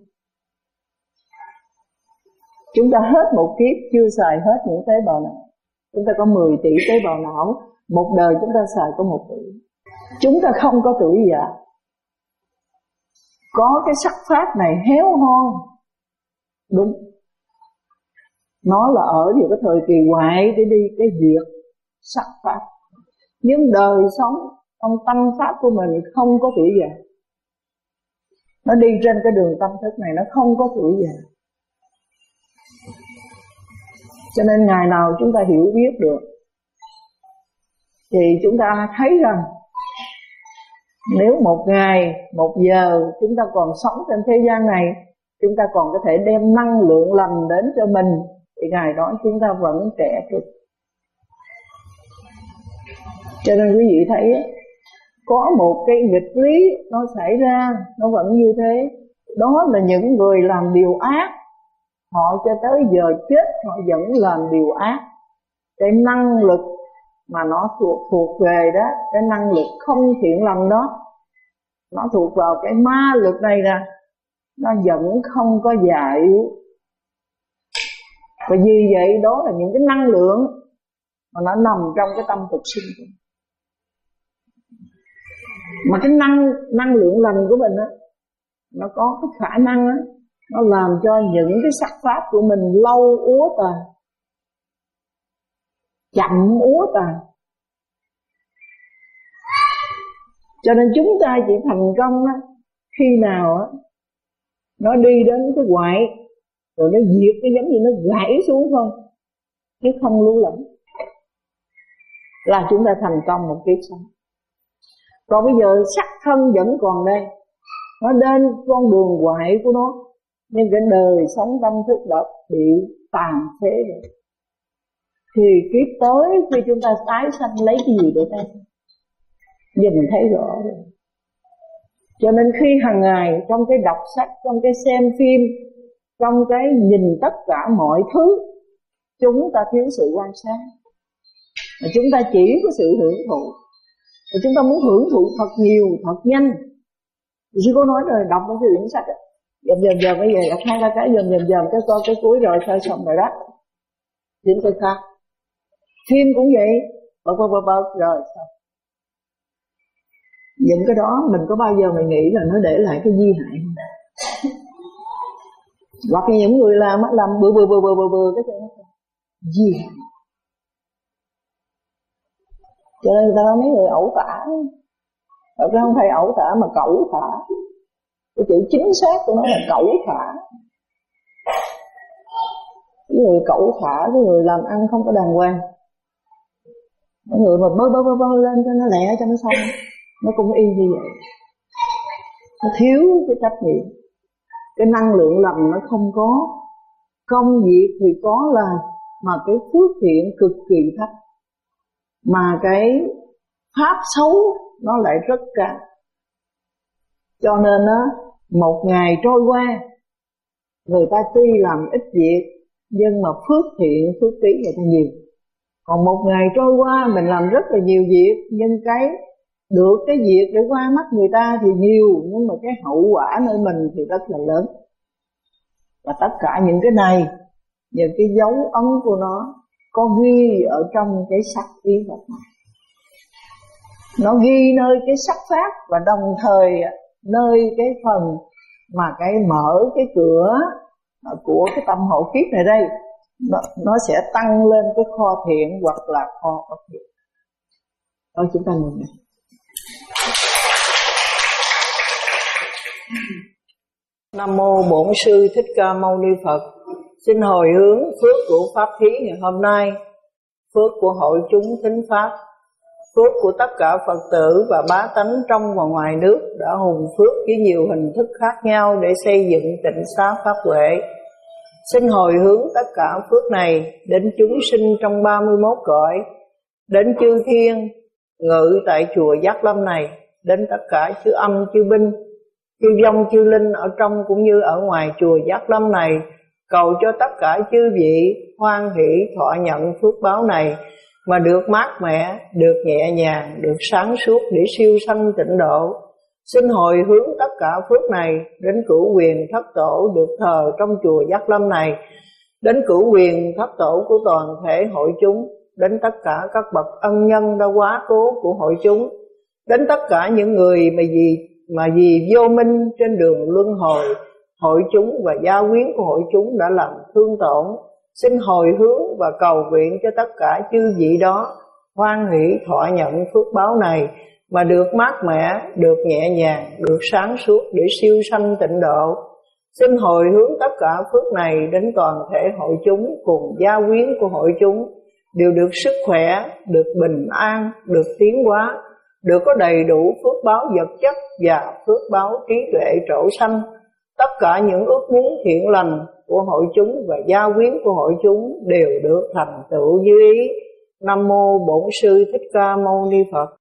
Chúng ta hết một kiếp chưa xài hết những tế bào não. Chúng ta có mười tỷ tế bào não, một đời chúng ta xài có một tỷ. Chúng ta không có tuổi già. Có cái sắc pháp này héo hon, đúng, nó là ở những cái thời kỳ hoại để đi cái việc sắc pháp. Nhưng đời sống trong tâm pháp của mình không có tuổi già. Nó đi trên cái đường tâm thức này, nó không có tuổi già. Cho nên ngày nào chúng ta hiểu biết được thì chúng ta thấy rằng nếu một ngày, một giờ chúng ta còn sống trên thế gian này, chúng ta còn có thể đem năng lượng lành đến cho mình, thì ngày đó chúng ta vẫn trẻ trung. Cho nên quý vị thấy có một cái nghịch lý nó xảy ra, nó vẫn như thế. Đó là những người làm điều ác, họ cho tới giờ chết họ vẫn làm điều ác. Cái năng lực mà nó thuộc thuộc về đó, cái năng lực không thiện lành đó, nó thuộc vào cái ma lực này nè, nó vẫn không có già yếu. Và vì vậy đó là những cái năng lượng mà nó nằm trong cái tâm tục sinh. Mà cái năng năng lượng lành của mình á, nó có cái khả năng á, nó làm cho những cái sắc pháp của mình lâu úa tàn, chậm úa tàn. Cho nên chúng ta chỉ thành công á, khi nào á, nó đi đến cái hoại, rồi nó diệt, cái giống như nó gãy xuống thôi, chứ không lưu lẫn, là chúng ta thành công một kiếp sống. Còn bây giờ sắc thân vẫn còn đây, nó đến con đường hoại của nó, nhưng cái đời sống tâm thức đã bị tàn phế rồi. Thì kiếp tới khi chúng ta tái sanh lấy cái gì để tái sanh? Nhìn thấy rõ rồi. Cho nên khi hàng ngày trong cái đọc sách, trong cái xem phim, trong cái nhìn tất cả mọi thứ, chúng ta thiếu sự quan sát. Mà chúng ta chỉ có sự hưởng thụ, và chúng ta muốn hưởng thụ thật nhiều, thật nhanh. Thì sư cô nói rồi, đọc một cái quyển sách ấy, dần dần dần bây giờ đọc hai ba cái dần dần dần cái coi cái cuối rồi sao xong rồi đó. Đến cái khác. Phim cũng vậy, bật bật bật bật rồi xong. Những cái đó mình có bao giờ mình nghĩ là nó để lại cái di hại không? Hoặc những người làm làm bừa bừa bừa bừa bừa bừa cái chuyện gì? Cho nên người ta nói mấy người ẩu tả, thật ra không phải ẩu tả mà cẩu thả. Cái chữ chính xác của nó là cẩu thả. Cái người cẩu thả, cái người làm ăn không có đàng hoàng, cái người mà bơ bơ bơ bơ lên cho nó lẹ cho nó xong, nó cũng y như vậy. Nó thiếu cái trách nhiệm, cái năng lượng lành nó không có, công việc thì có làm, mà cái phước thiện cực kỳ thấp, mà cái pháp xấu nó lại rất cao. Cho nên á, một ngày trôi qua, người ta tuy làm ít việc nhưng mà phước thiện, phước trí người ta nhiều. Còn một ngày trôi qua mình làm rất là nhiều việc, nhưng cái được cái việc để qua mắt người ta thì nhiều, nhưng mà cái hậu quả nơi mình thì rất là lớn. Và tất cả những cái này, những cái dấu ấn của nó có ghi ở trong cái sắc ý Phật này. Nó ghi nơi cái sắc pháp, và đồng thời nơi cái phần mà cái mở cái cửa của cái tâm hộ kiếp này đây, nó, nó sẽ tăng lên cái kho thiện hoặc là kho bất thiện. Thôi chúng ta ngồi này. Nam mô Bổn Sư Thích Ca Mâu Ni Phật. Xin hồi hướng phước của pháp thí ngày hôm nay, phước của hội chúng thính pháp, phước của tất cả Phật tử và bá tánh trong và ngoài nước đã hùng phước với nhiều hình thức khác nhau để xây dựng tịnh xá pháp huệ. Xin hồi hướng tất cả phước này đến chúng sinh trong ba mươi mốt cõi, đến chư thiên ngự tại chùa Giác Lâm này, đến tất cả chư âm chư binh, chư vong chư linh ở trong cũng như ở ngoài chùa Giác Lâm này, cầu cho tất cả chư vị hoan hỷ thọ nhận phước báo này, mà được mát mẻ, được nhẹ nhàng, được sáng suốt để siêu sanh tịnh độ. Xin hồi hướng tất cả phước này đến cửu quyền thất tổ được thờ trong chùa Giác Lâm này, đến cửu quyền thất tổ của toàn thể hội chúng, đến tất cả các bậc ân nhân đã quá cố của hội chúng, đến tất cả những người mà vì mà vì vô minh trên đường luân hồi, hội chúng và gia quyến của hội chúng đã làm thương tổn. Xin hồi hướng và cầu nguyện cho tất cả chư vị đó hoan hỷ thọ nhận phước báo này, mà được mát mẻ, được nhẹ nhàng, được sáng suốt để siêu sanh tịnh độ. Xin hồi hướng tất cả phước này đến toàn thể hội chúng cùng gia quyến của hội chúng đều được sức khỏe, được bình an, được tiến hóa, được có đầy đủ phước báo vật chất và phước báo trí tuệ trổ sanh. Tất cả những ước muốn thiện lành của hội chúng và gia quyến của hội chúng đều được thành tựu như ý. Nam mô Bổn Sư Thích Ca Mâu Ni Phật.